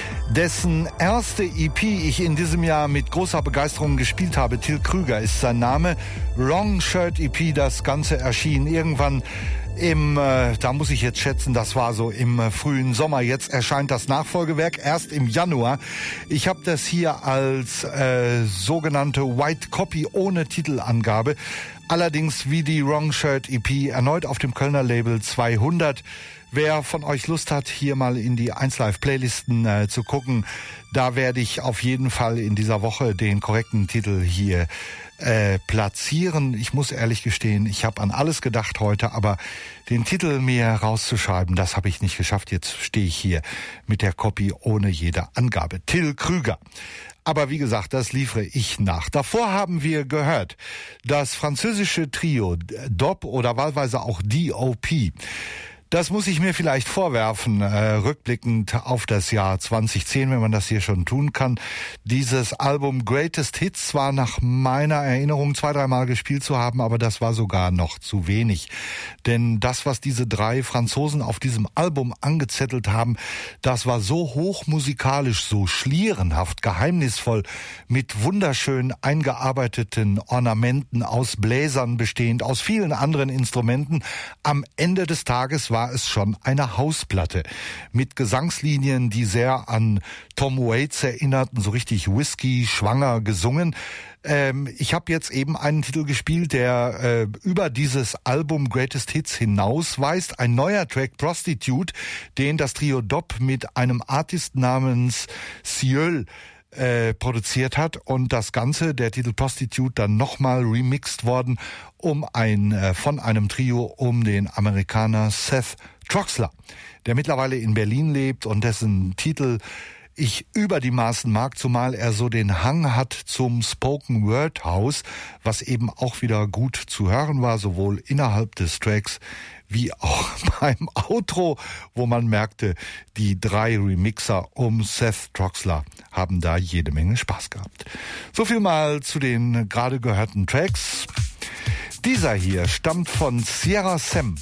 dessen erste E P ich in diesem Jahr mit großer Begeisterung gespielt habe. Till Krüger ist sein Name. Wrong Shirt E P, das Ganze erschien irgendwann im, äh, da muss ich jetzt schätzen, das war so im äh, frühen Sommer. Jetzt erscheint das Nachfolgewerk erst im Januar. Ich habe das hier als äh, sogenannte White Copy ohne Titelangabe. Allerdings wie die Wrong Shirt E P erneut auf dem Kölner Label zweihundert. Wer von euch Lust hat, hier mal in die eins Live Playlisten äh, zu gucken, da werde ich auf jeden Fall in dieser Woche den korrekten Titel hier äh, platzieren. Ich muss ehrlich gestehen, ich habe an alles gedacht heute, aber den Titel mir rauszuschreiben, das habe ich nicht geschafft. Jetzt stehe ich hier mit der Copy ohne jede Angabe. Till Krüger. Aber wie gesagt, das liefere ich nach. Davor haben wir gehört, das französische Trio D O P oder wahlweise auch D O P. Das muss ich mir vielleicht vorwerfen, äh, rückblickend auf das Jahr zwanzig zehn, wenn man das hier schon tun kann. Dieses Album Greatest Hits war nach meiner Erinnerung zwei, dreimal gespielt zu haben, aber das war sogar noch zu wenig. Denn das, was diese drei Franzosen auf diesem Album angezettelt haben, das war so hochmusikalisch, so schlierenhaft, geheimnisvoll, mit wunderschön eingearbeiteten Ornamenten aus Bläsern bestehend, aus vielen anderen Instrumenten. Am Ende des Tages war war es schon eine Hausplatte mit Gesangslinien, die sehr an Tom Waits erinnerten, so richtig Whisky schwanger gesungen. Ähm, ich habe jetzt eben einen Titel gespielt, der äh, über dieses Album Greatest Hits hinausweist. Ein neuer Track, Prostitute, den das Trio D O P mit einem Artist namens Ciel Äh, produziert hat und das Ganze, der Titel Prostitute, dann nochmal remixed worden um ein äh, von einem Trio um den Amerikaner Seth Troxler, der mittlerweile in Berlin lebt und dessen Titel ich über die Maßen mag, zumal er so den Hang hat zum Spoken Word House, was eben auch wieder gut zu hören war, sowohl innerhalb des Tracks wie auch beim Outro, wo man merkte, die drei Remixer um Seth Troxler haben da jede Menge Spaß gehabt. So viel mal zu den gerade gehörten Tracks. Dieser hier stammt von Sierra Sam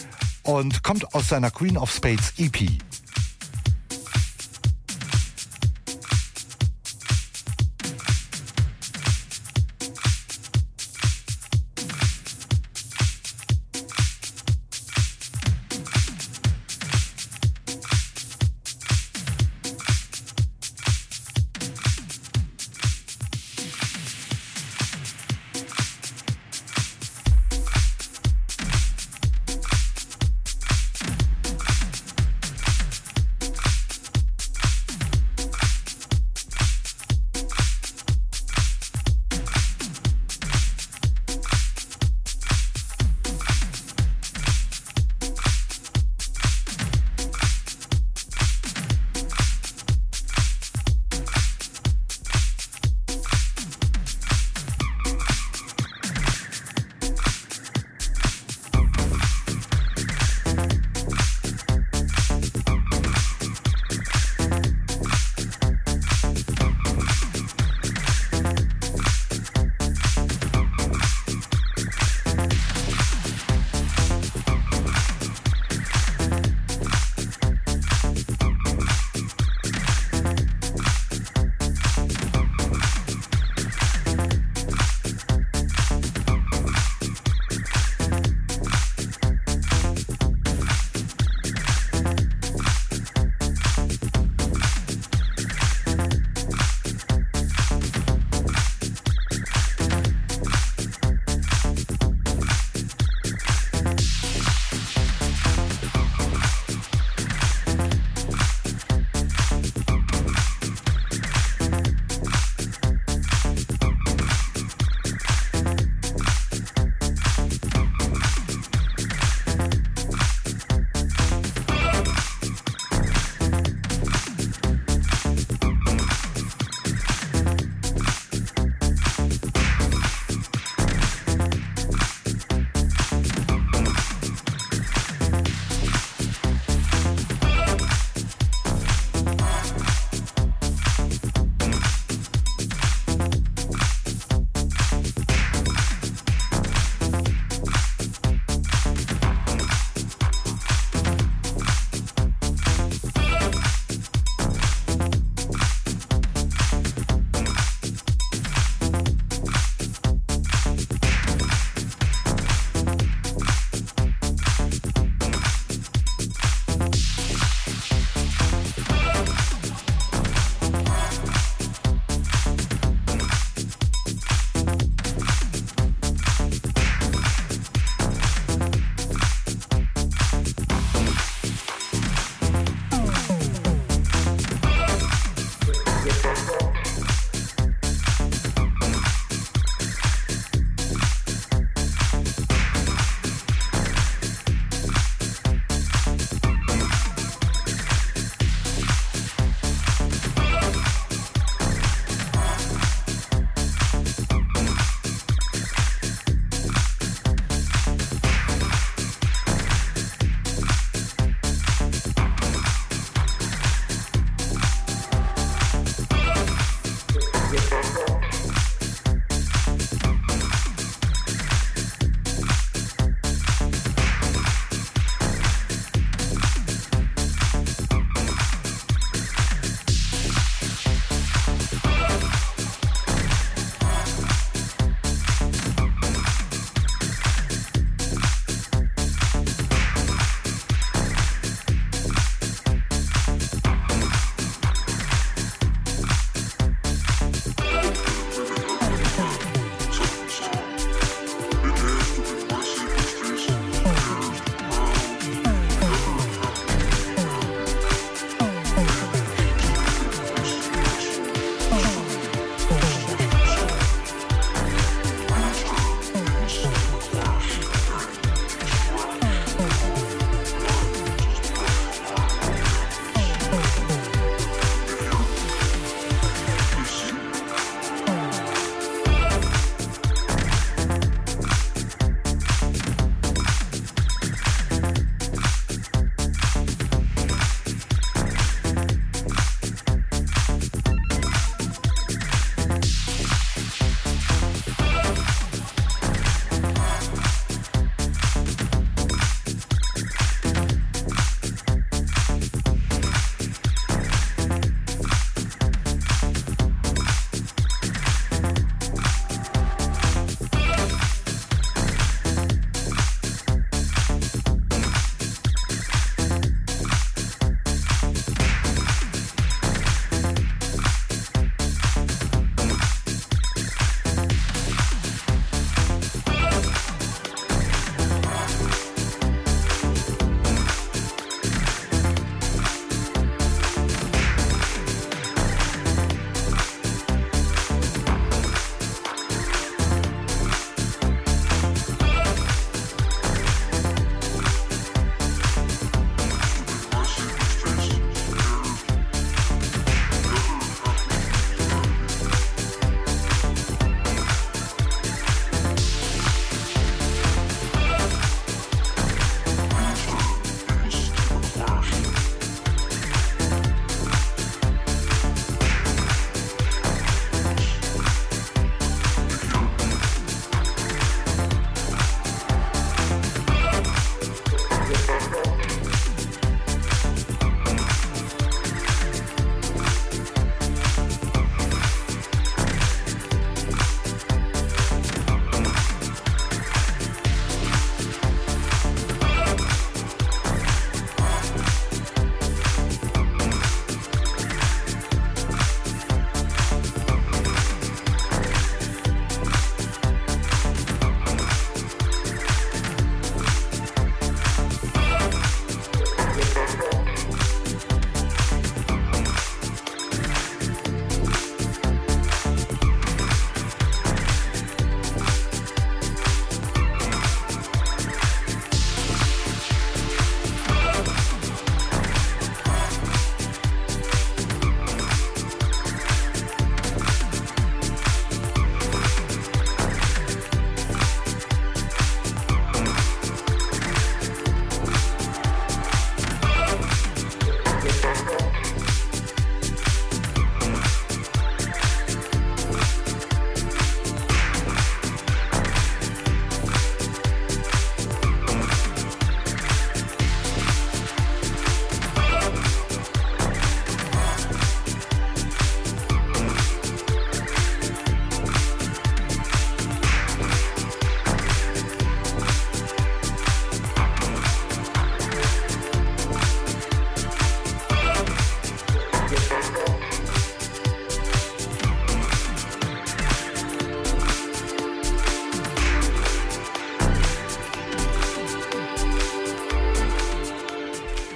und kommt aus seiner Queen of Spades E P.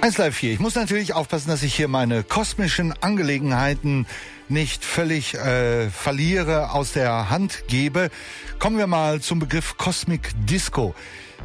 eins Live vier. Ich muss natürlich aufpassen, dass ich hier meine kosmischen Angelegenheiten nicht völlig äh, verliere, aus der Hand gebe. Kommen wir mal zum Begriff Cosmic Disco,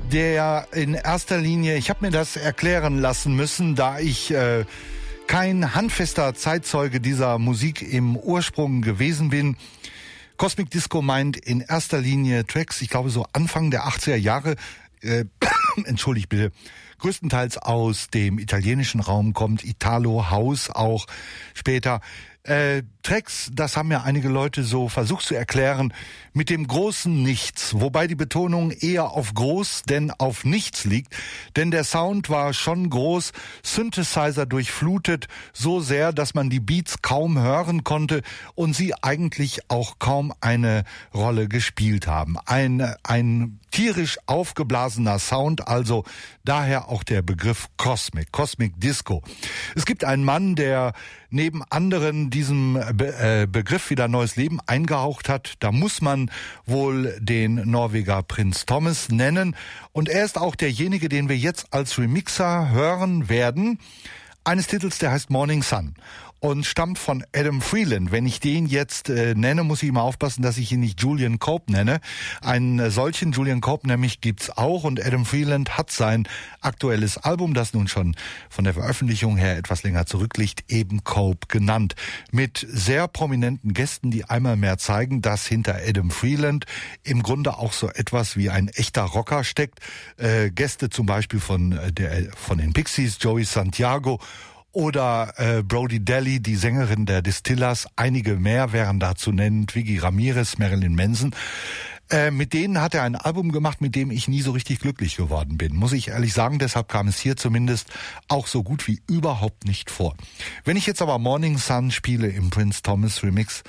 der in erster Linie, ich habe mir das erklären lassen müssen, da ich äh, kein handfester Zeitzeuge dieser Musik im Ursprung gewesen bin. Cosmic Disco meint in erster Linie Tracks, ich glaube so Anfang der achtziger Jahre, äh, entschuldigt bitte, größtenteils aus dem italienischen Raum kommt, Italo House auch später. Äh, Tracks, das haben ja einige Leute so versucht zu erklären, mit dem großen Nichts, wobei die Betonung eher auf groß, denn auf nichts liegt, denn der Sound war schon groß, Synthesizer durchflutet, so sehr, dass man die Beats kaum hören konnte und sie eigentlich auch kaum eine Rolle gespielt haben. Ein, ein tierisch aufgeblasener Sound, also daher auch der Begriff Cosmic, Cosmic Disco. Es gibt einen Mann, der neben anderen diesem Be- äh, Begriff wieder neues Leben eingehaucht hat. Da muss man wohl den Norweger Prince Thomas nennen. Und er ist auch derjenige, den wir jetzt als Remixer hören werden, eines Titels, der heißt Morning Sun und stammt von Adam Freeland. Wenn ich den jetzt äh, nenne, muss ich immer aufpassen, dass ich ihn nicht Julian Cope nenne. Einen äh, solchen Julian Cope nämlich gibt's auch und Adam Freeland hat sein aktuelles Album, das nun schon von der Veröffentlichung her etwas länger zurückliegt, eben Cope genannt. Mit sehr prominenten Gästen, die einmal mehr zeigen, dass hinter Adam Freeland im Grunde auch so etwas wie ein echter Rocker steckt. Äh, Gäste zum Beispiel von, äh, der, von den Pixies, Joey Santiago, oder äh, Brody Daly, die Sängerin der Distillers, einige mehr wären da zu nennen, Twiggy Ramirez, Marilyn Manson. Äh, mit denen hat er ein Album gemacht, mit dem ich nie so richtig glücklich geworden bin, muss ich ehrlich sagen. Deshalb kam es hier zumindest auch so gut wie überhaupt nicht vor. Wenn ich jetzt aber Morning Sun spiele im Prince Thomas Remix,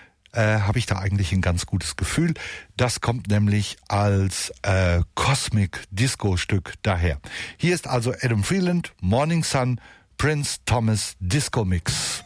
äh, habe ich da eigentlich ein ganz gutes Gefühl. Das kommt nämlich als äh, Cosmic Disco Stück daher. Hier ist also Adam Freeland, Morning Sun, Prince Thomas Disco Mix.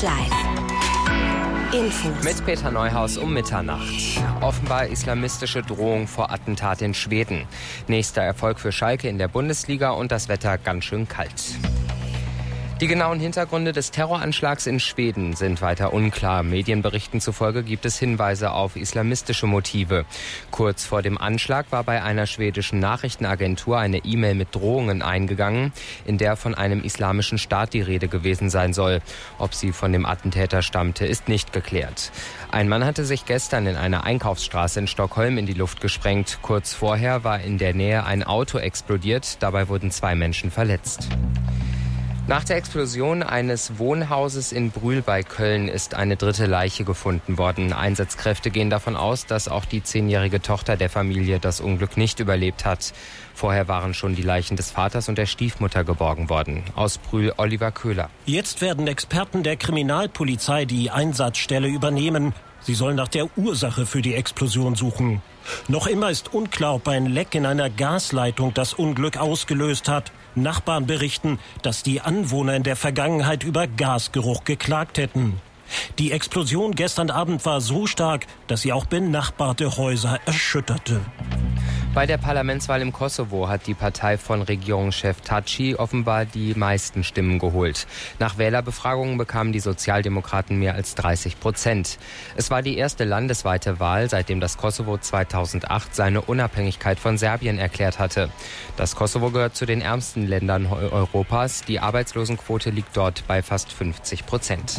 Live. Infos. Mit Peter Neuhaus um Mitternacht. Offenbar islamistische Drohung vor Attentat in Schweden. Nächster Erfolg für Schalke in der Bundesliga und das Wetter ganz schön kalt. Die genauen Hintergründe des Terroranschlags in Schweden sind weiter unklar. Medienberichten zufolge gibt es Hinweise auf islamistische Motive. Kurz vor dem Anschlag war bei einer schwedischen Nachrichtenagentur eine E-Mail mit Drohungen eingegangen, in der von einem islamischen Staat die Rede gewesen sein soll. Ob sie von dem Attentäter stammte, ist nicht geklärt. Ein Mann hatte sich gestern in einer Einkaufsstraße in Stockholm in die Luft gesprengt. Kurz vorher war in der Nähe ein Auto explodiert. Dabei wurden zwei Menschen verletzt. Nach der Explosion eines Wohnhauses in Brühl bei Köln ist eine dritte Leiche gefunden worden. Einsatzkräfte gehen davon aus, dass auch die zehnjährige Tochter der Familie das Unglück nicht überlebt hat. Vorher waren schon die Leichen des Vaters und der Stiefmutter geborgen worden. Aus Brühl Oliver Köhler. Jetzt werden Experten der Kriminalpolizei die Einsatzstelle übernehmen. Sie sollen nach der Ursache für die Explosion suchen. Noch immer ist unklar, ob ein Leck in einer Gasleitung das Unglück ausgelöst hat. Nachbarn berichten, dass die Anwohner in der Vergangenheit über Gasgeruch geklagt hätten. Die Explosion gestern Abend war so stark, dass sie auch benachbarte Häuser erschütterte. Bei der Parlamentswahl im Kosovo hat die Partei von Regierungschef Thaci offenbar die meisten Stimmen geholt. Nach Wählerbefragungen bekamen die Sozialdemokraten mehr als dreißig Prozent. Es war die erste landesweite Wahl, seitdem das Kosovo zweitausendacht seine Unabhängigkeit von Serbien erklärt hatte. Das Kosovo gehört zu den ärmsten Ländern Europas. Die Arbeitslosenquote liegt dort bei fast fünfzig Prozent.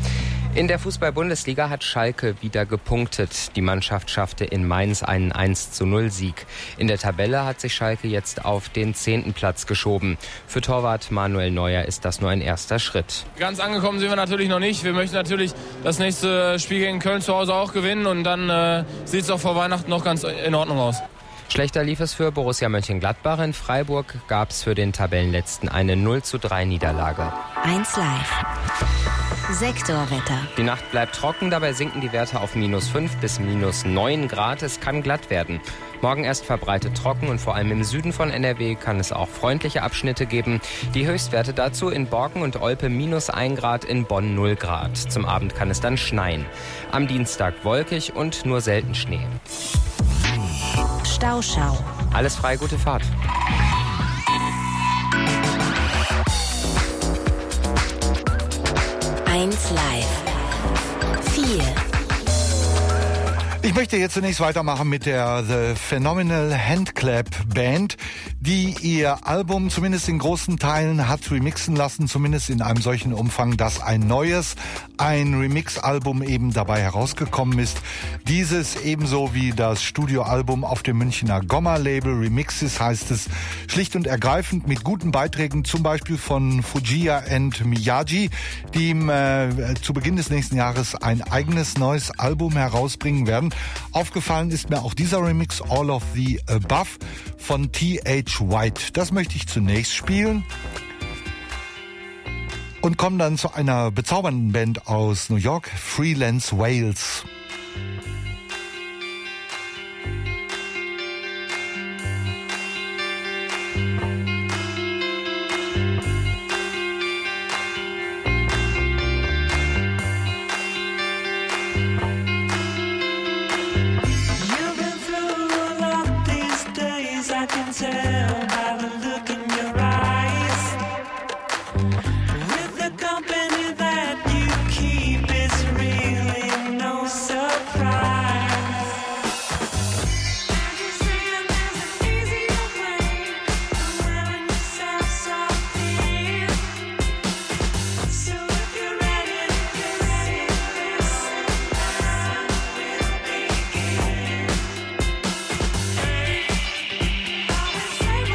In der Fußball-Bundesliga hat Schalke wieder gepunktet. Die Mannschaft schaffte in Mainz einen eins zu null Sieg. In der Tabelle hat sich Schalke jetzt auf den zehnten Platz geschoben. Für Torwart Manuel Neuer ist das nur ein erster Schritt. Ganz angekommen sind wir natürlich noch nicht. Wir möchten natürlich das nächste Spiel gegen Köln zu Hause auch gewinnen und dann äh, sieht es auch vor Weihnachten noch ganz in Ordnung aus. Schlechter lief es für Borussia Mönchengladbach. In Freiburg gab es für den Tabellenletzten eine null zu drei Niederlage. eins Live. Sektorwetter. Die Nacht bleibt trocken, dabei sinken die Werte auf minus fünf bis minus neun Grad. Es kann glatt werden. Morgen erst verbreitet trocken und vor allem im Süden von N R W kann es auch freundliche Abschnitte geben. Die Höchstwerte dazu in Borken und Olpe minus ein Grad, in Bonn null Grad. Zum Abend kann es dann schneien. Am Dienstag wolkig und nur selten Schnee. Stauschau. Alles frei, gute Fahrt. eins Live. vier. Ich möchte jetzt zunächst weitermachen mit der The Phenomenal Handclap Band, die ihr Album zumindest in großen Teilen hat remixen lassen, zumindest in einem solchen Umfang, dass ein neues, ein Remix-Album eben dabei herausgekommen ist. Dieses ebenso wie das Studioalbum auf dem Münchner Gomma-Label Remixes heißt es, schlicht und ergreifend mit guten Beiträgen, zum Beispiel von Fujiya and Miyagi, die äh, zu Beginn des nächsten Jahres ein eigenes neues Album herausbringen werden. Aufgefallen ist mir auch dieser Remix All of the Above von T H White. Das möchte ich zunächst spielen und komme dann zu einer bezaubernden Band aus New York, Freelance Wales. Say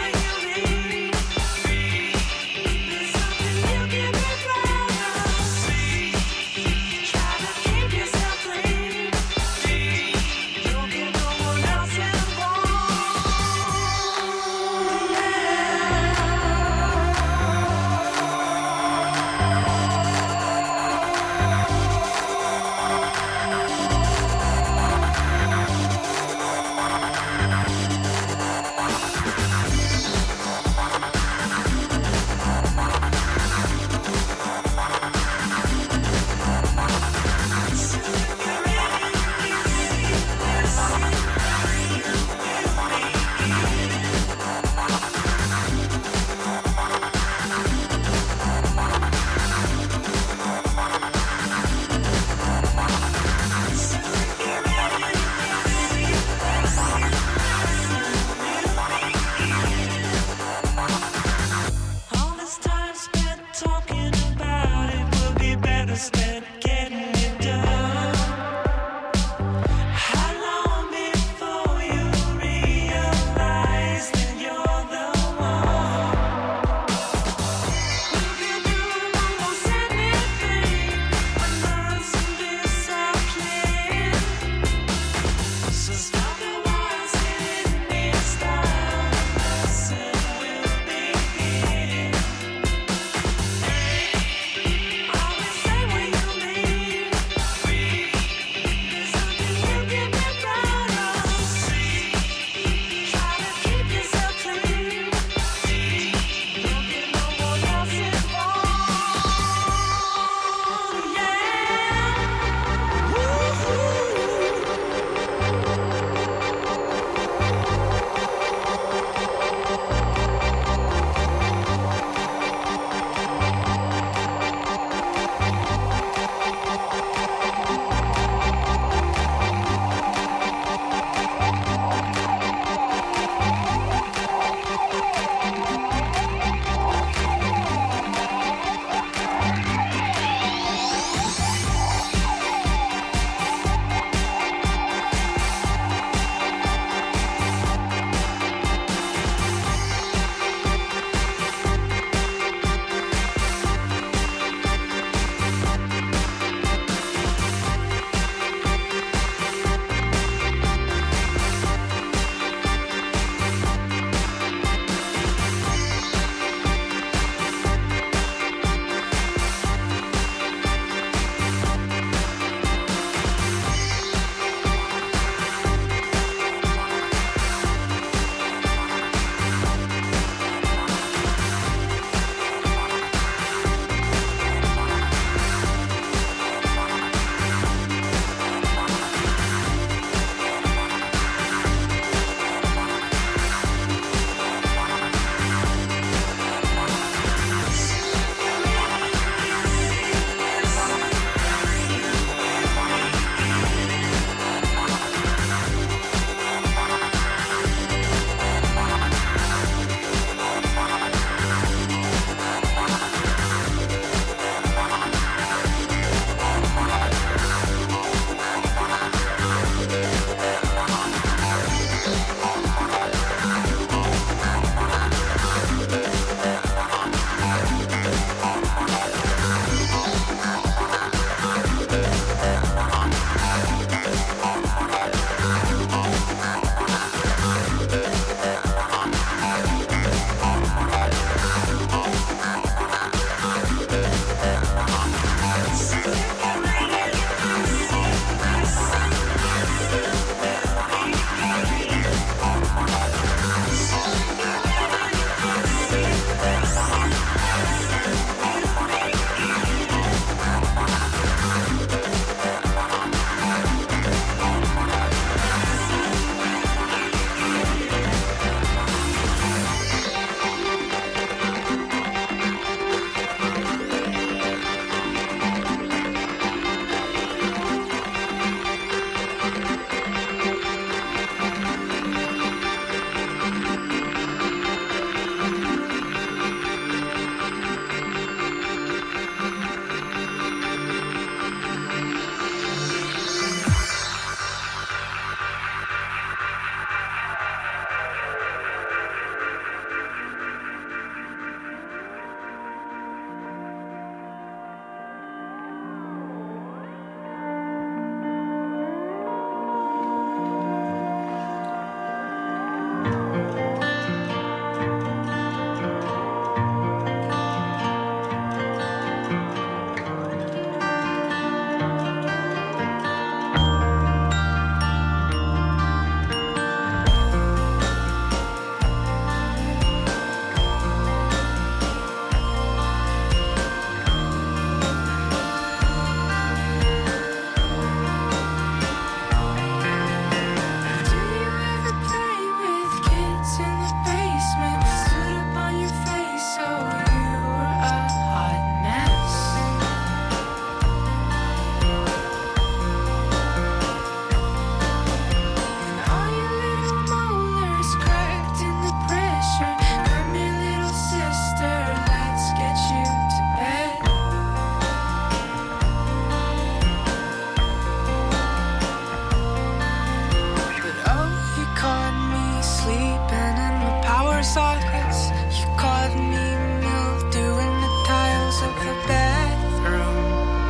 power sockets. You caught me mildew in the tiles of the bathroom.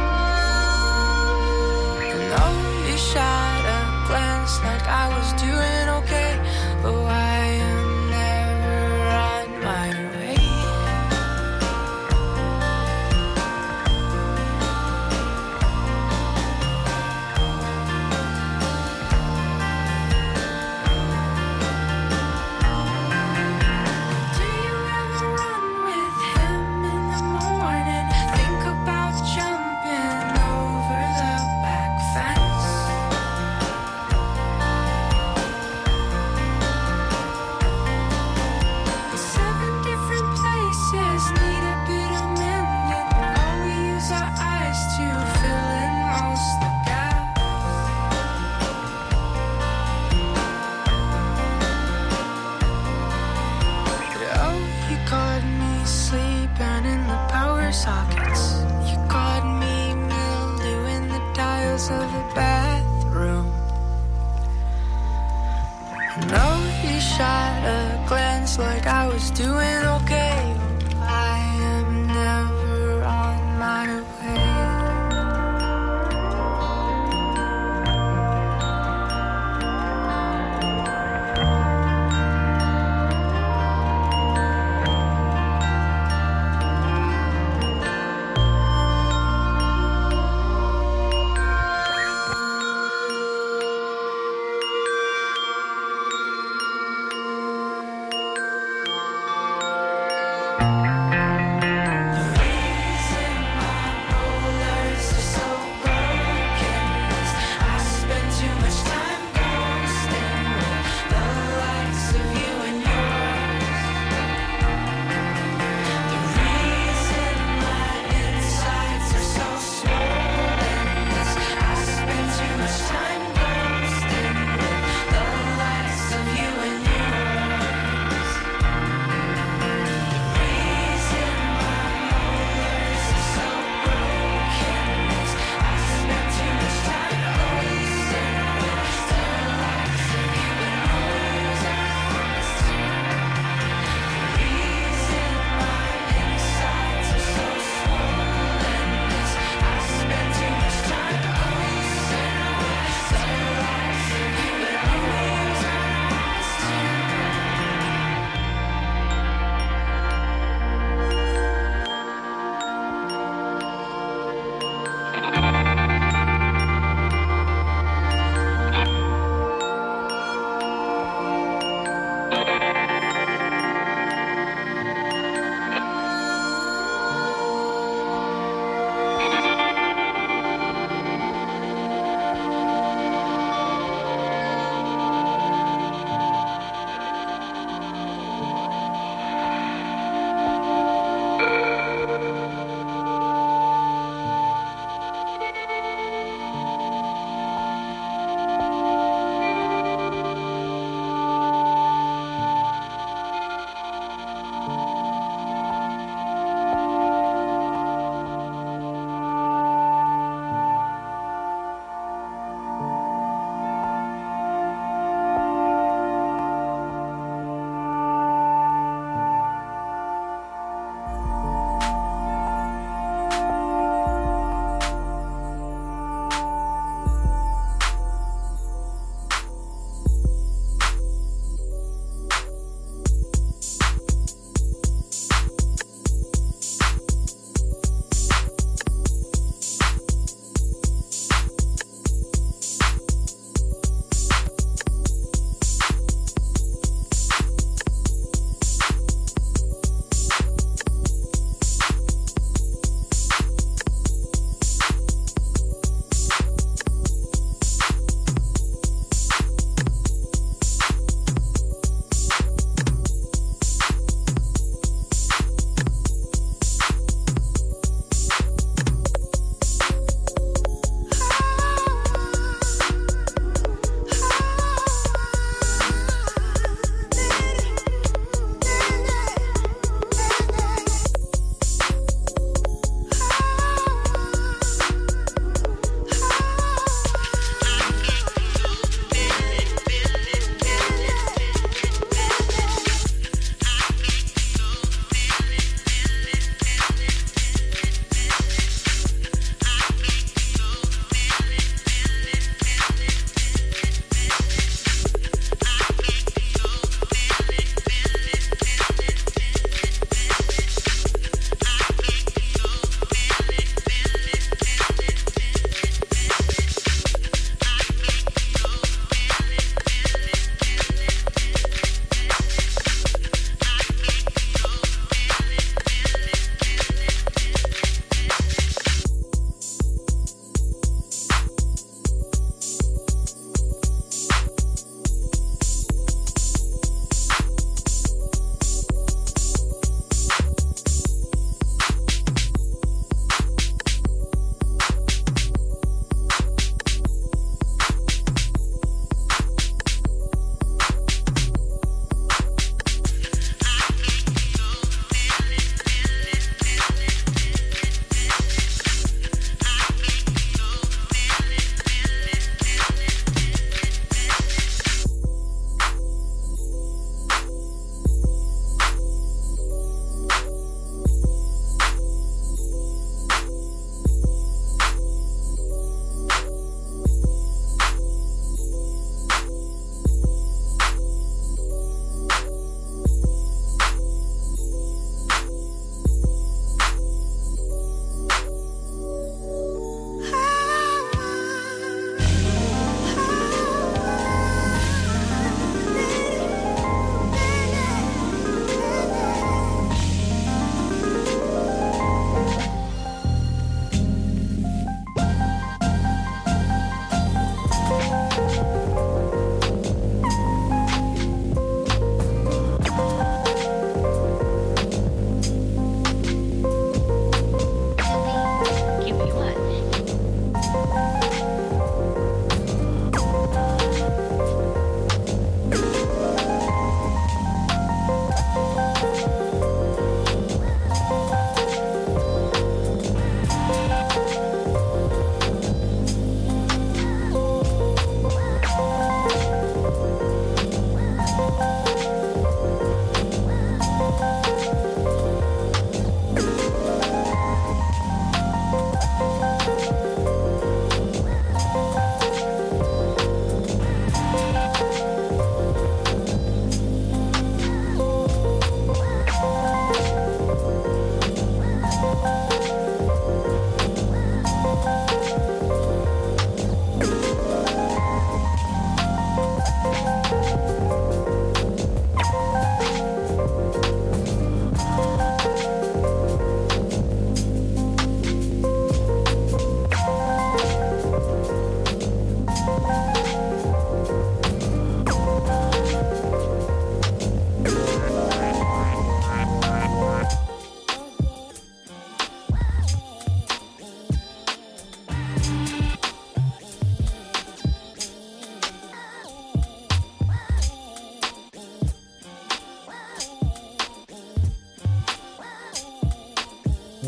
And oh, you shot a glance like I was doing okay, but I am never on my way. Do you ever run with him in the morning? Think about jumping over the back fence. Seven different places need a bit of mending. Oh, we use our eyes to fill in most the gaps. Oh, you caught me sleeping in the power sockets. You caught me mildew in the tiles of the bathroom. No, you shot a glance like I was doing okay. I am never on my way.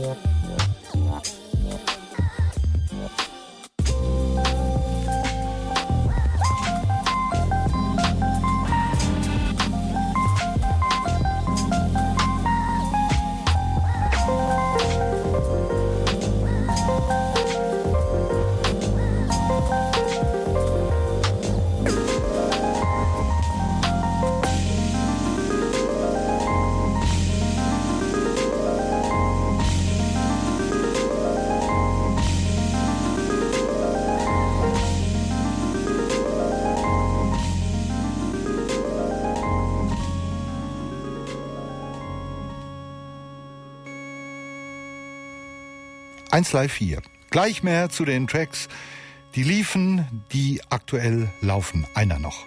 eins Live vier. Gleich mehr zu den Tracks, die liefen, die aktuell laufen. Einer noch.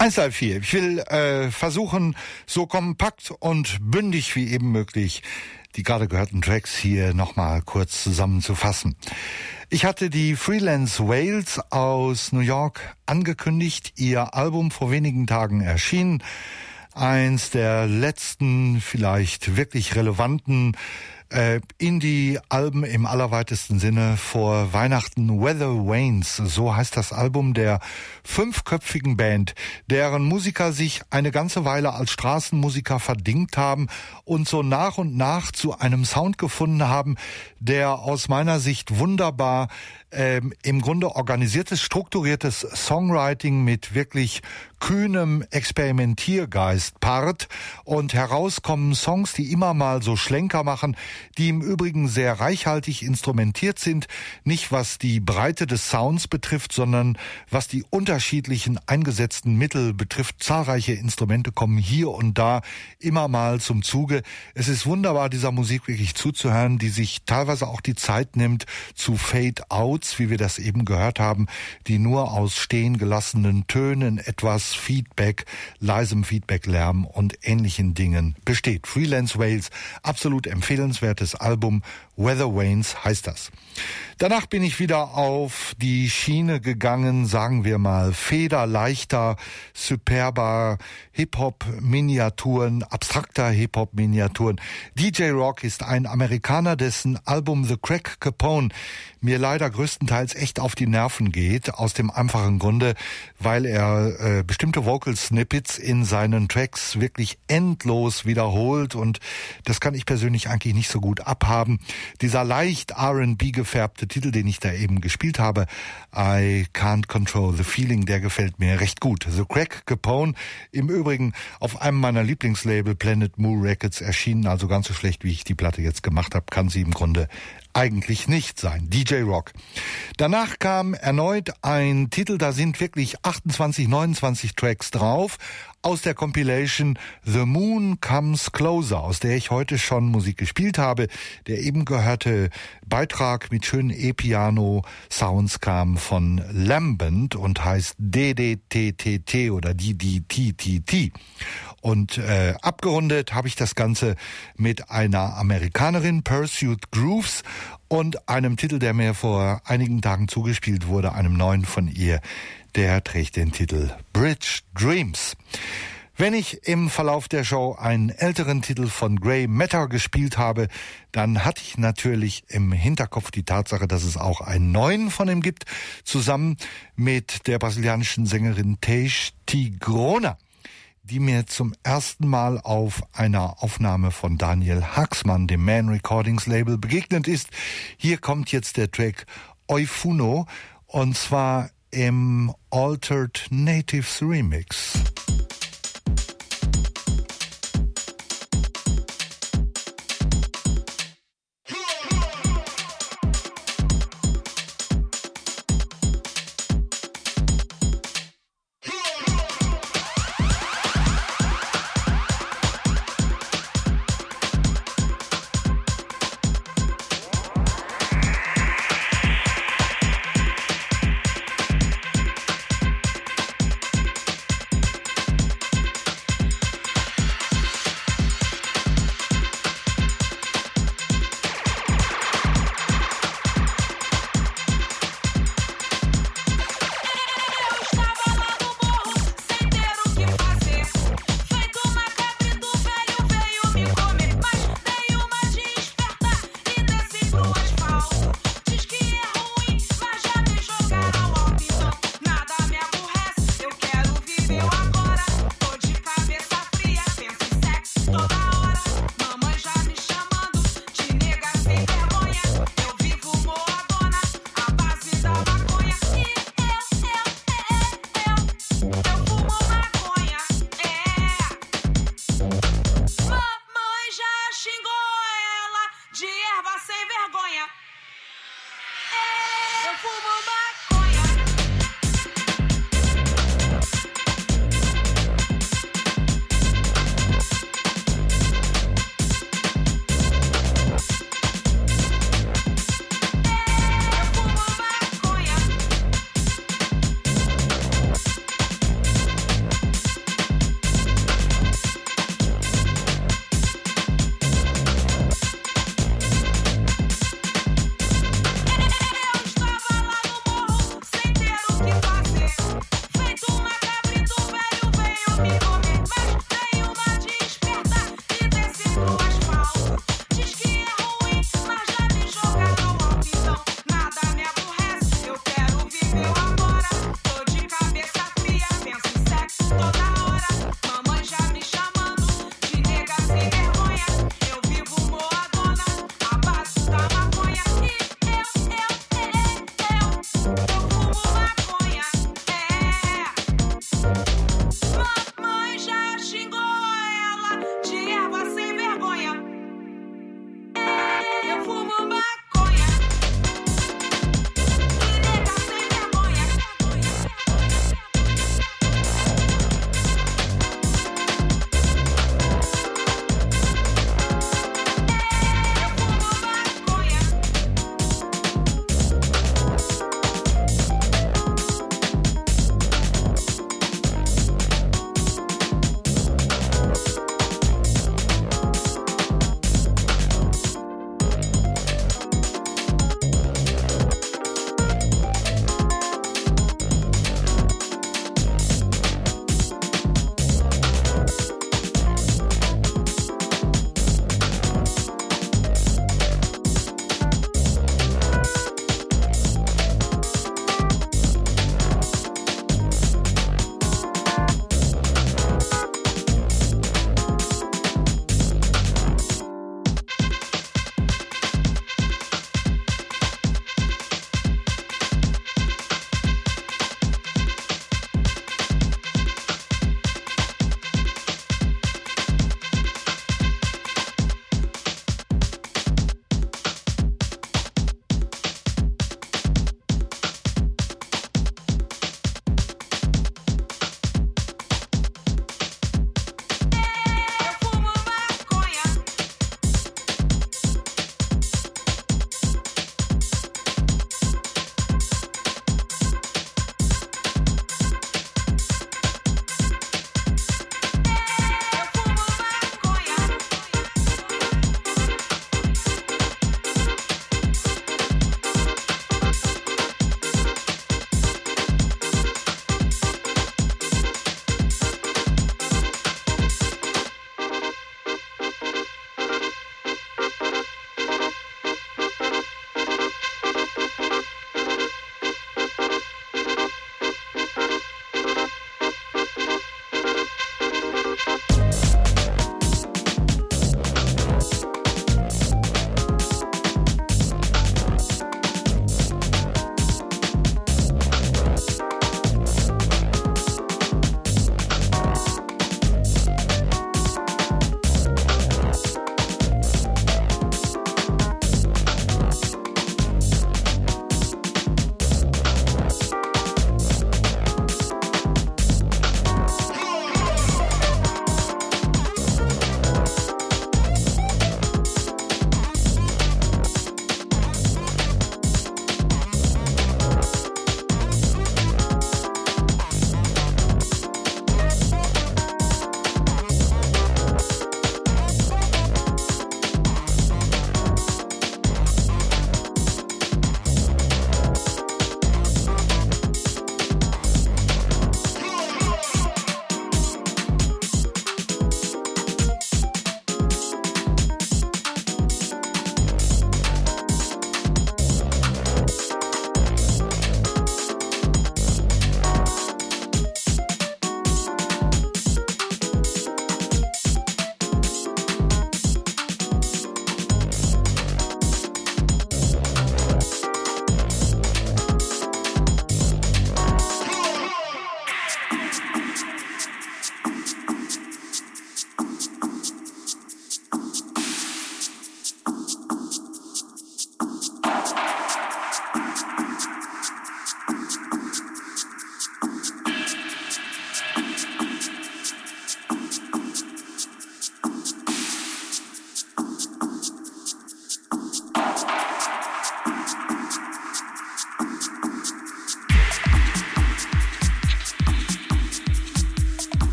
eins drei vier. Ich will äh, versuchen, so kompakt und bündig wie eben möglich die gerade gehörten Tracks hier nochmal kurz zusammenzufassen. Ich hatte die Freelance Whales aus New York angekündigt. Ihr Album vor wenigen Tagen erschienen. Eins der letzten, vielleicht wirklich relevanten äh, Indie-Alben im allerweitesten Sinne vor Weihnachten. Weather Wanes, so heißt das Album der fünfköpfigen Band, deren Musiker sich eine ganze Weile als Straßenmusiker verdingt haben und so nach und nach zu einem Sound gefunden haben, der aus meiner Sicht wunderbar ähm, im Grunde organisiertes, strukturiertes Songwriting mit wirklich kühnem Experimentiergeist paart und herauskommen Songs, die immer mal so Schlenker machen, die im Übrigen sehr reichhaltig instrumentiert sind, nicht was die Breite des Sounds betrifft, sondern was die unterschiedlichen eingesetzten Mittel betrifft. Zahlreiche Instrumente kommen hier und da immer mal zum Zuge. Es ist wunderbar, dieser Musik wirklich zuzuhören, die sich teilweise auch die Zeit nimmt zu Fade-Outs, wie wir das eben gehört haben, die nur aus stehen gelassenen Tönen, etwas Feedback, leisem Feedback-Lärm und ähnlichen Dingen besteht. Freelance Whales, absolut empfehlenswertes Album. Weather Wanes heißt das. Danach bin ich wieder auf die Schiene gegangen, sagen wir mal federleichter, superber Hip-Hop-Miniaturen, abstrakter Hip-Hop-Miniaturen. D J Rock ist ein Amerikaner, dessen Album The Crack Capone mir leider größtenteils echt auf die Nerven geht, aus dem einfachen Grunde, weil er äh, bestimmte Vocal-Snippets in seinen Tracks wirklich endlos wiederholt und das kann ich persönlich eigentlich nicht so gut abhaben. Dieser leicht R and B gefärbte Titel, den ich da eben gespielt habe, I Can't Control the Feeling, der gefällt mir recht gut. The Crack Capone, im Übrigen auf einem meiner Lieblingslabel Planet Moo Records erschienen, also ganz so schlecht, wie ich die Platte jetzt gemacht habe, kann sie im Grunde eigentlich nicht sein. D J Rock. Danach kam erneut ein Titel, da sind wirklich achtundzwanzig, neunundzwanzig Tracks drauf, aus der Compilation The Moon Comes Closer, aus der ich heute schon Musik gespielt habe. Der eben gehörte Beitrag mit schönen E-Piano-Sounds kam von Lambent und heißt D D T T T oder D D T T T. Und äh, abgerundet habe ich das Ganze mit einer Amerikanerin, Pursuit Grooves, und einem Titel, der mir vor einigen Tagen zugespielt wurde, einem neuen von ihr. Der trägt den Titel Bridge Dreams. Wenn ich im Verlauf der Show einen älteren Titel von Grey Matter gespielt habe, dann hatte ich natürlich im Hinterkopf die Tatsache, dass es auch einen neuen von ihm gibt, zusammen mit der brasilianischen Sängerin Teixe Tigrona, die mir zum ersten Mal auf einer Aufnahme von Daniel Haxmann, dem Man Recordings Label, begegnet ist. Hier kommt jetzt der Track Oifuno und zwar im Altered Natives Remix.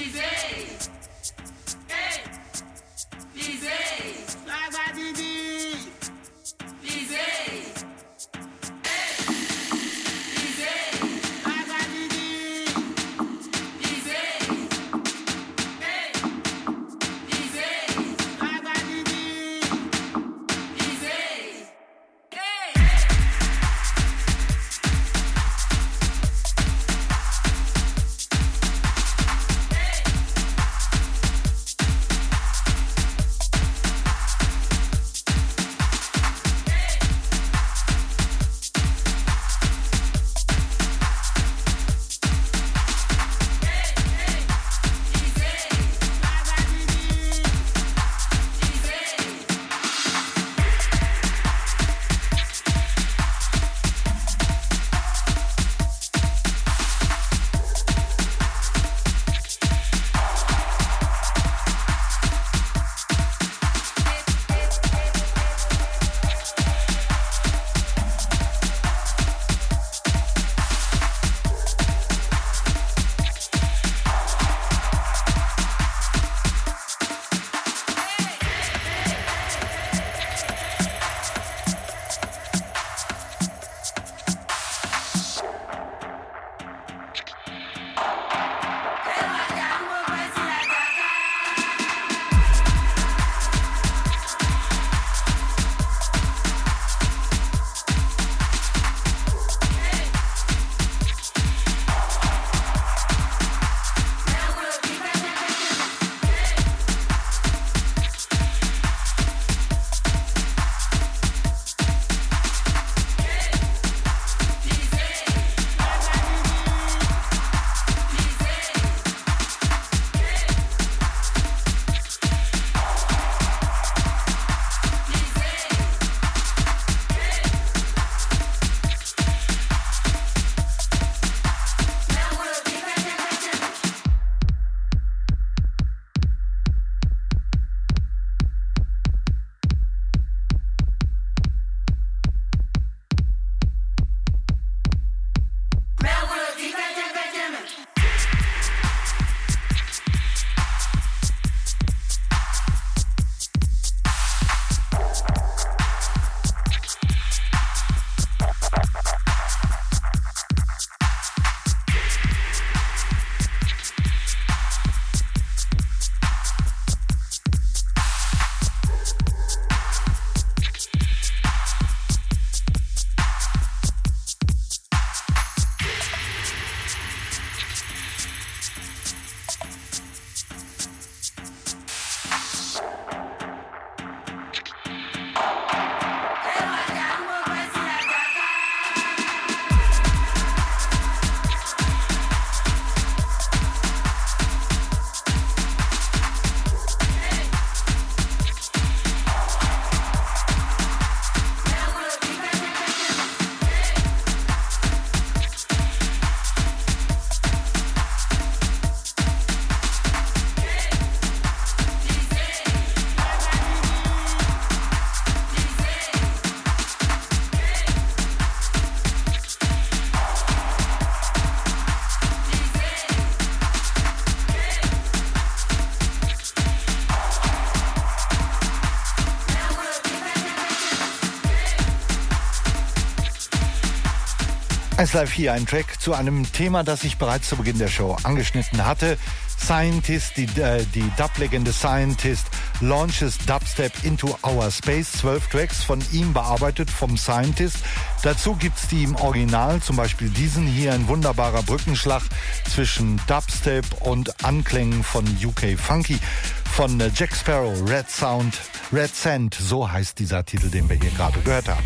eins Live hier, ein Track zu einem Thema, das ich bereits zu Beginn der Show angeschnitten hatte. Scientist, die, äh, die Dub-Legende Scientist launches Dubstep into our space. Zwölf Tracks von ihm bearbeitet vom Scientist. Dazu gibt's die im Original, zum Beispiel diesen hier, ein wunderbarer Brückenschlag zwischen Dubstep und Anklängen von U K Funky. Von äh, Jack Sparrow, Red Sound, Red Sand, so heißt dieser Titel, den wir hier gerade gehört haben.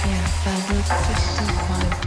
copy and fabric fifty-five.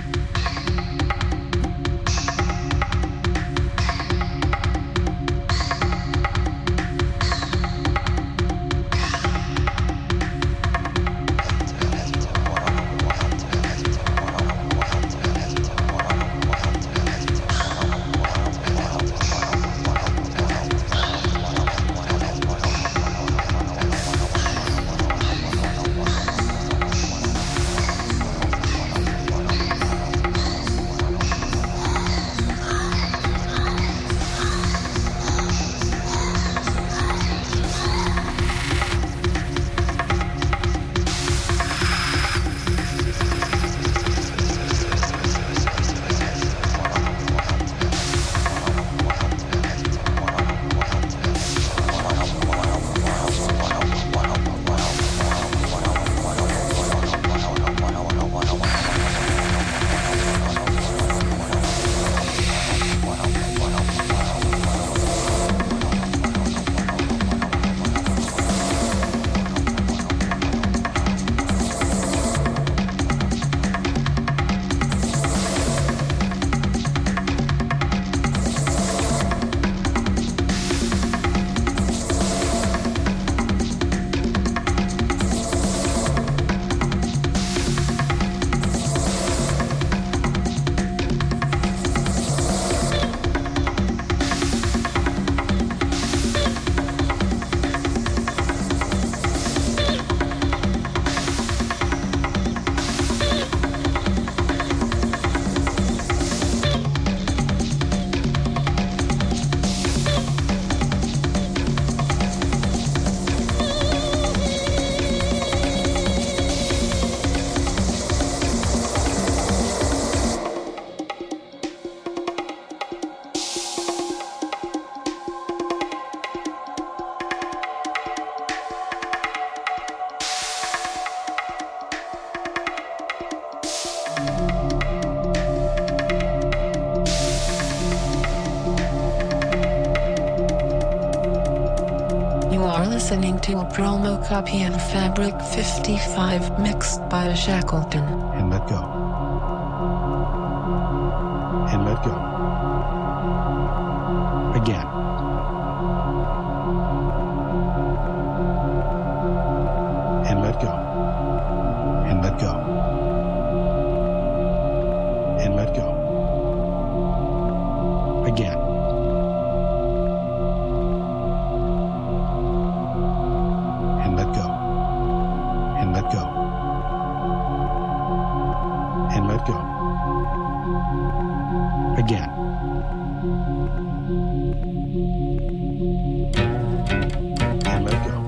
Listening to a promo copy and fabric fifty-five mixed by Shackleton. And let go. And let go. Again. And let go. And let go. And let go. Again. Again. And let go.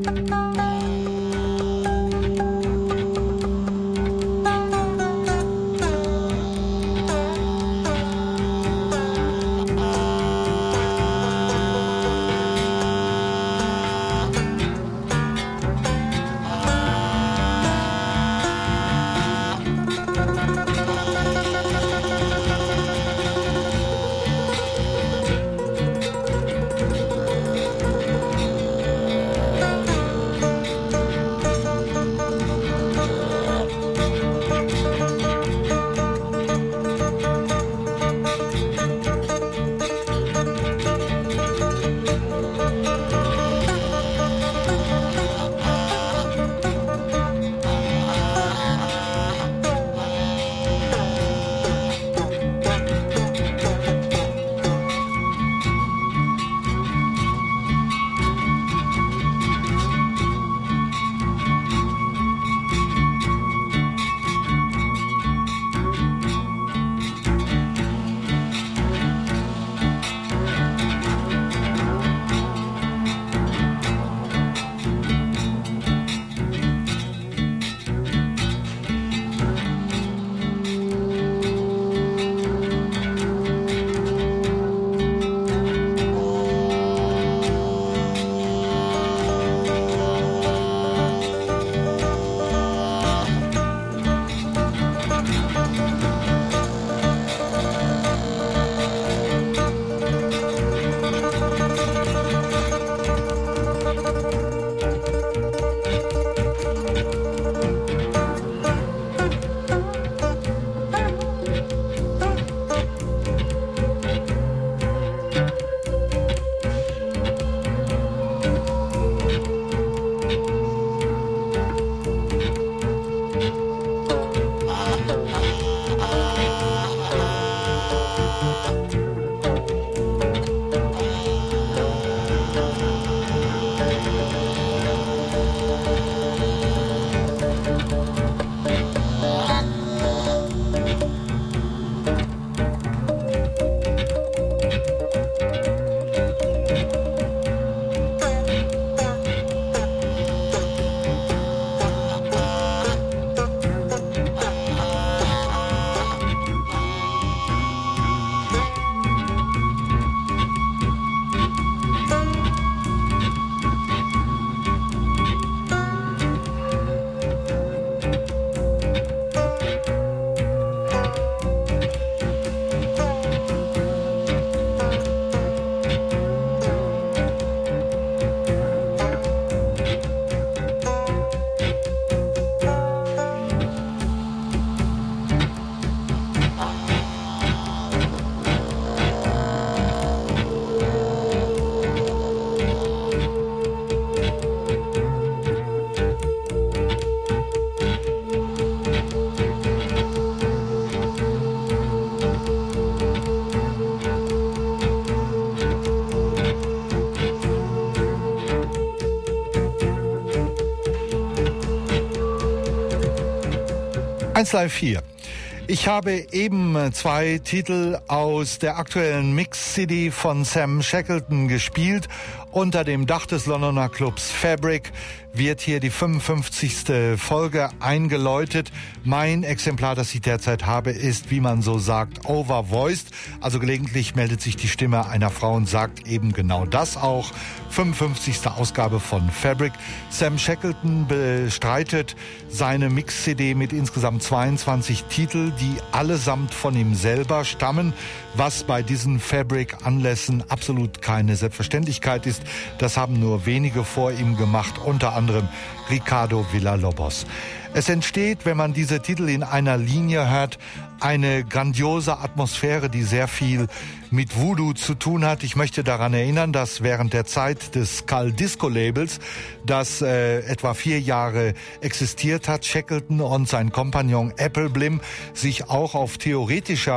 eins Live vier. Ich habe eben zwei Titel aus der aktuellen Mix-C D von Sam Shackleton gespielt. Unter dem Dach des Londoner Clubs Fabric wird hier die fünfundfünfzigste Folge eingeläutet. Mein Exemplar, das ich derzeit habe, ist, wie man so sagt, overvoiced. Also gelegentlich meldet sich die Stimme einer Frau und sagt eben genau das auch. fünfundfünfzigste Ausgabe von Fabric. Sam Shackleton bestreitet seine Mix-C D mit insgesamt zweiundzwanzig Titel, die allesamt von ihm selber stammen, was bei diesen Fabric-Anlässen absolut keine Selbstverständlichkeit ist. Das haben nur wenige vor ihm gemacht, unter anderem Ricardo Villa-Lobos. Es entsteht, wenn man diese Titel in einer Linie hört, eine grandiose Atmosphäre, die sehr viel mit Voodoo zu tun hat. Ich möchte daran erinnern, dass während der Zeit des Skull Disco Labels, das äh, etwa vier Jahre existiert hat, Shackleton und sein Kompagnon Appleblim sich auch auf theoretischer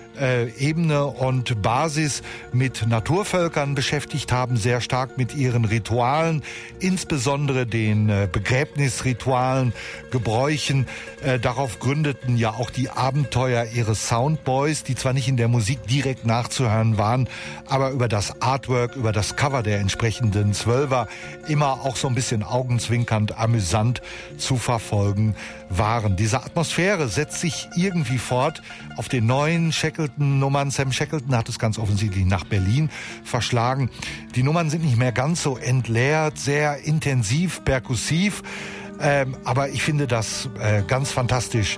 äh, Ebene und Basis mit Naturvölkern beschäftigt haben, sehr stark mit ihren Ritualen, insbesondere den äh, Begräbnisritualen, Gebräuchen. Äh, darauf gründeten ja auch die Abenteuer ihres Soundboys, die zwar nicht in der Musik direkt nachzuhören waren, aber über das Artwork, über das Cover der entsprechenden Zwölfer immer auch so ein bisschen augenzwinkernd, amüsant zu verfolgen waren. Diese Atmosphäre setzt sich irgendwie fort auf den neuen Shackleton-Nummern. Sam Shackleton hat es ganz offensichtlich nach Berlin verschlagen. Die Nummern sind nicht mehr ganz so entleert, sehr intensiv, perkussiv, ähm, aber ich finde das äh, ganz fantastisch,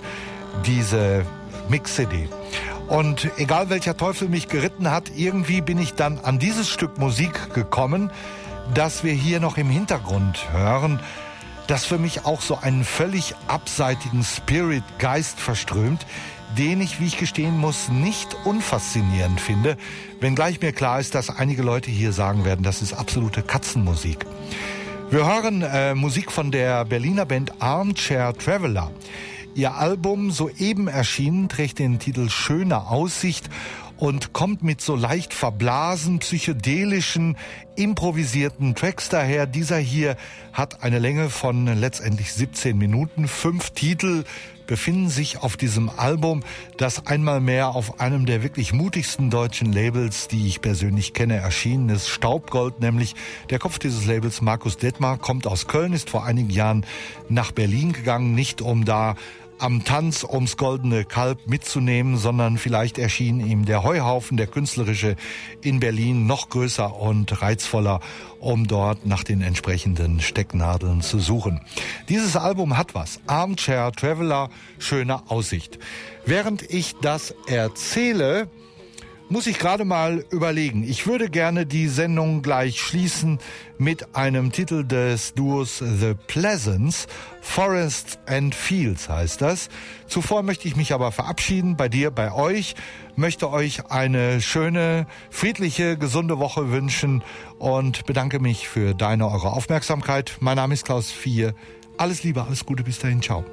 diese Mix-C D. Und egal welcher Teufel mich geritten hat, irgendwie bin ich dann an dieses Stück Musik gekommen, das wir hier noch im Hintergrund hören, das für mich auch so einen völlig abseitigen Spirit, Geist verströmt, den ich, wie ich gestehen muss, nicht unfaszinierend finde, wenngleich mir klar ist, dass einige Leute hier sagen werden, das ist absolute Katzenmusik. Wir hören äh, Musik von der Berliner Band Armchair Traveler. Ihr Album, soeben erschienen, trägt den Titel Schöne Aussicht und kommt mit so leicht verblasen, psychedelischen, improvisierten Tracks daher. Dieser hier hat eine Länge von letztendlich siebzehn Minuten. Fünf Titel befinden sich auf diesem Album, das einmal mehr auf einem der wirklich mutigsten deutschen Labels, die ich persönlich kenne, erschienen ist. Staubgold nämlich. Der Kopf dieses Labels, Markus Detmar, kommt aus Köln, ist vor einigen Jahren nach Berlin gegangen, nicht um da am Tanz ums goldene Kalb mitzunehmen, sondern vielleicht erschien ihm der Heuhaufen, der künstlerische, in Berlin noch größer und reizvoller, um dort nach den entsprechenden Stecknadeln zu suchen. Dieses Album hat was. Armchair Traveler, schöne Aussicht. Während ich das erzähle, muss ich gerade mal überlegen. Ich würde gerne die Sendung gleich schließen mit einem Titel des Duos The Pleasants. Forests and Fields heißt das. Zuvor möchte ich mich aber verabschieden bei dir, bei euch. Möchte euch eine schöne, friedliche, gesunde Woche wünschen und bedanke mich für deine, eure Aufmerksamkeit. Mein Name ist Klaus Vier. Alles Liebe, alles Gute, bis dahin, ciao.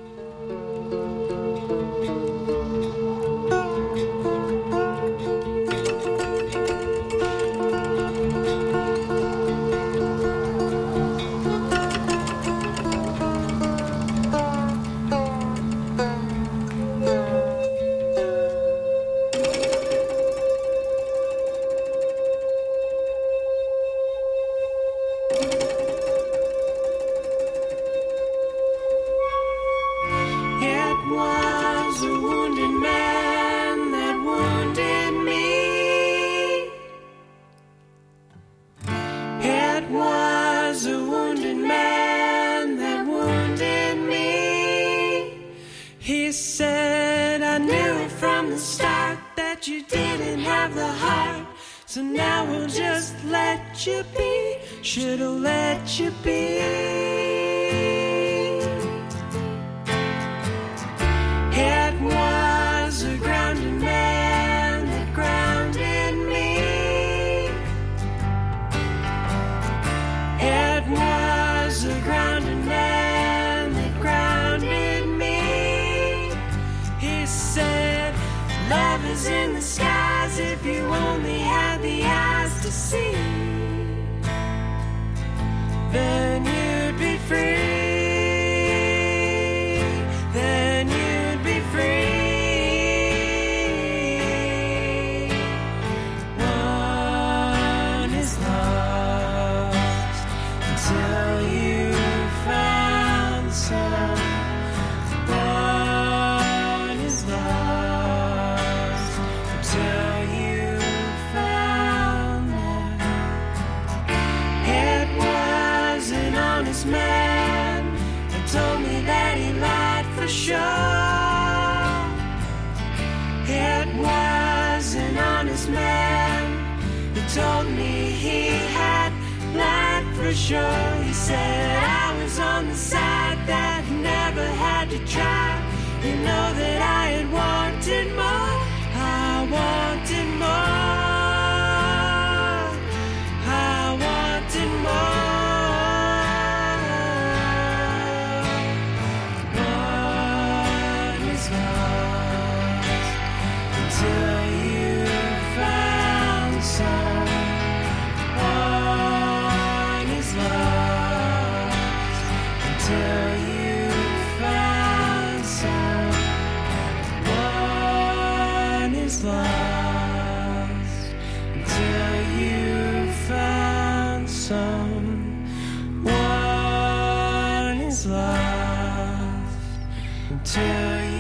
Till you till you find someone is lost, till you found someone is lost, till you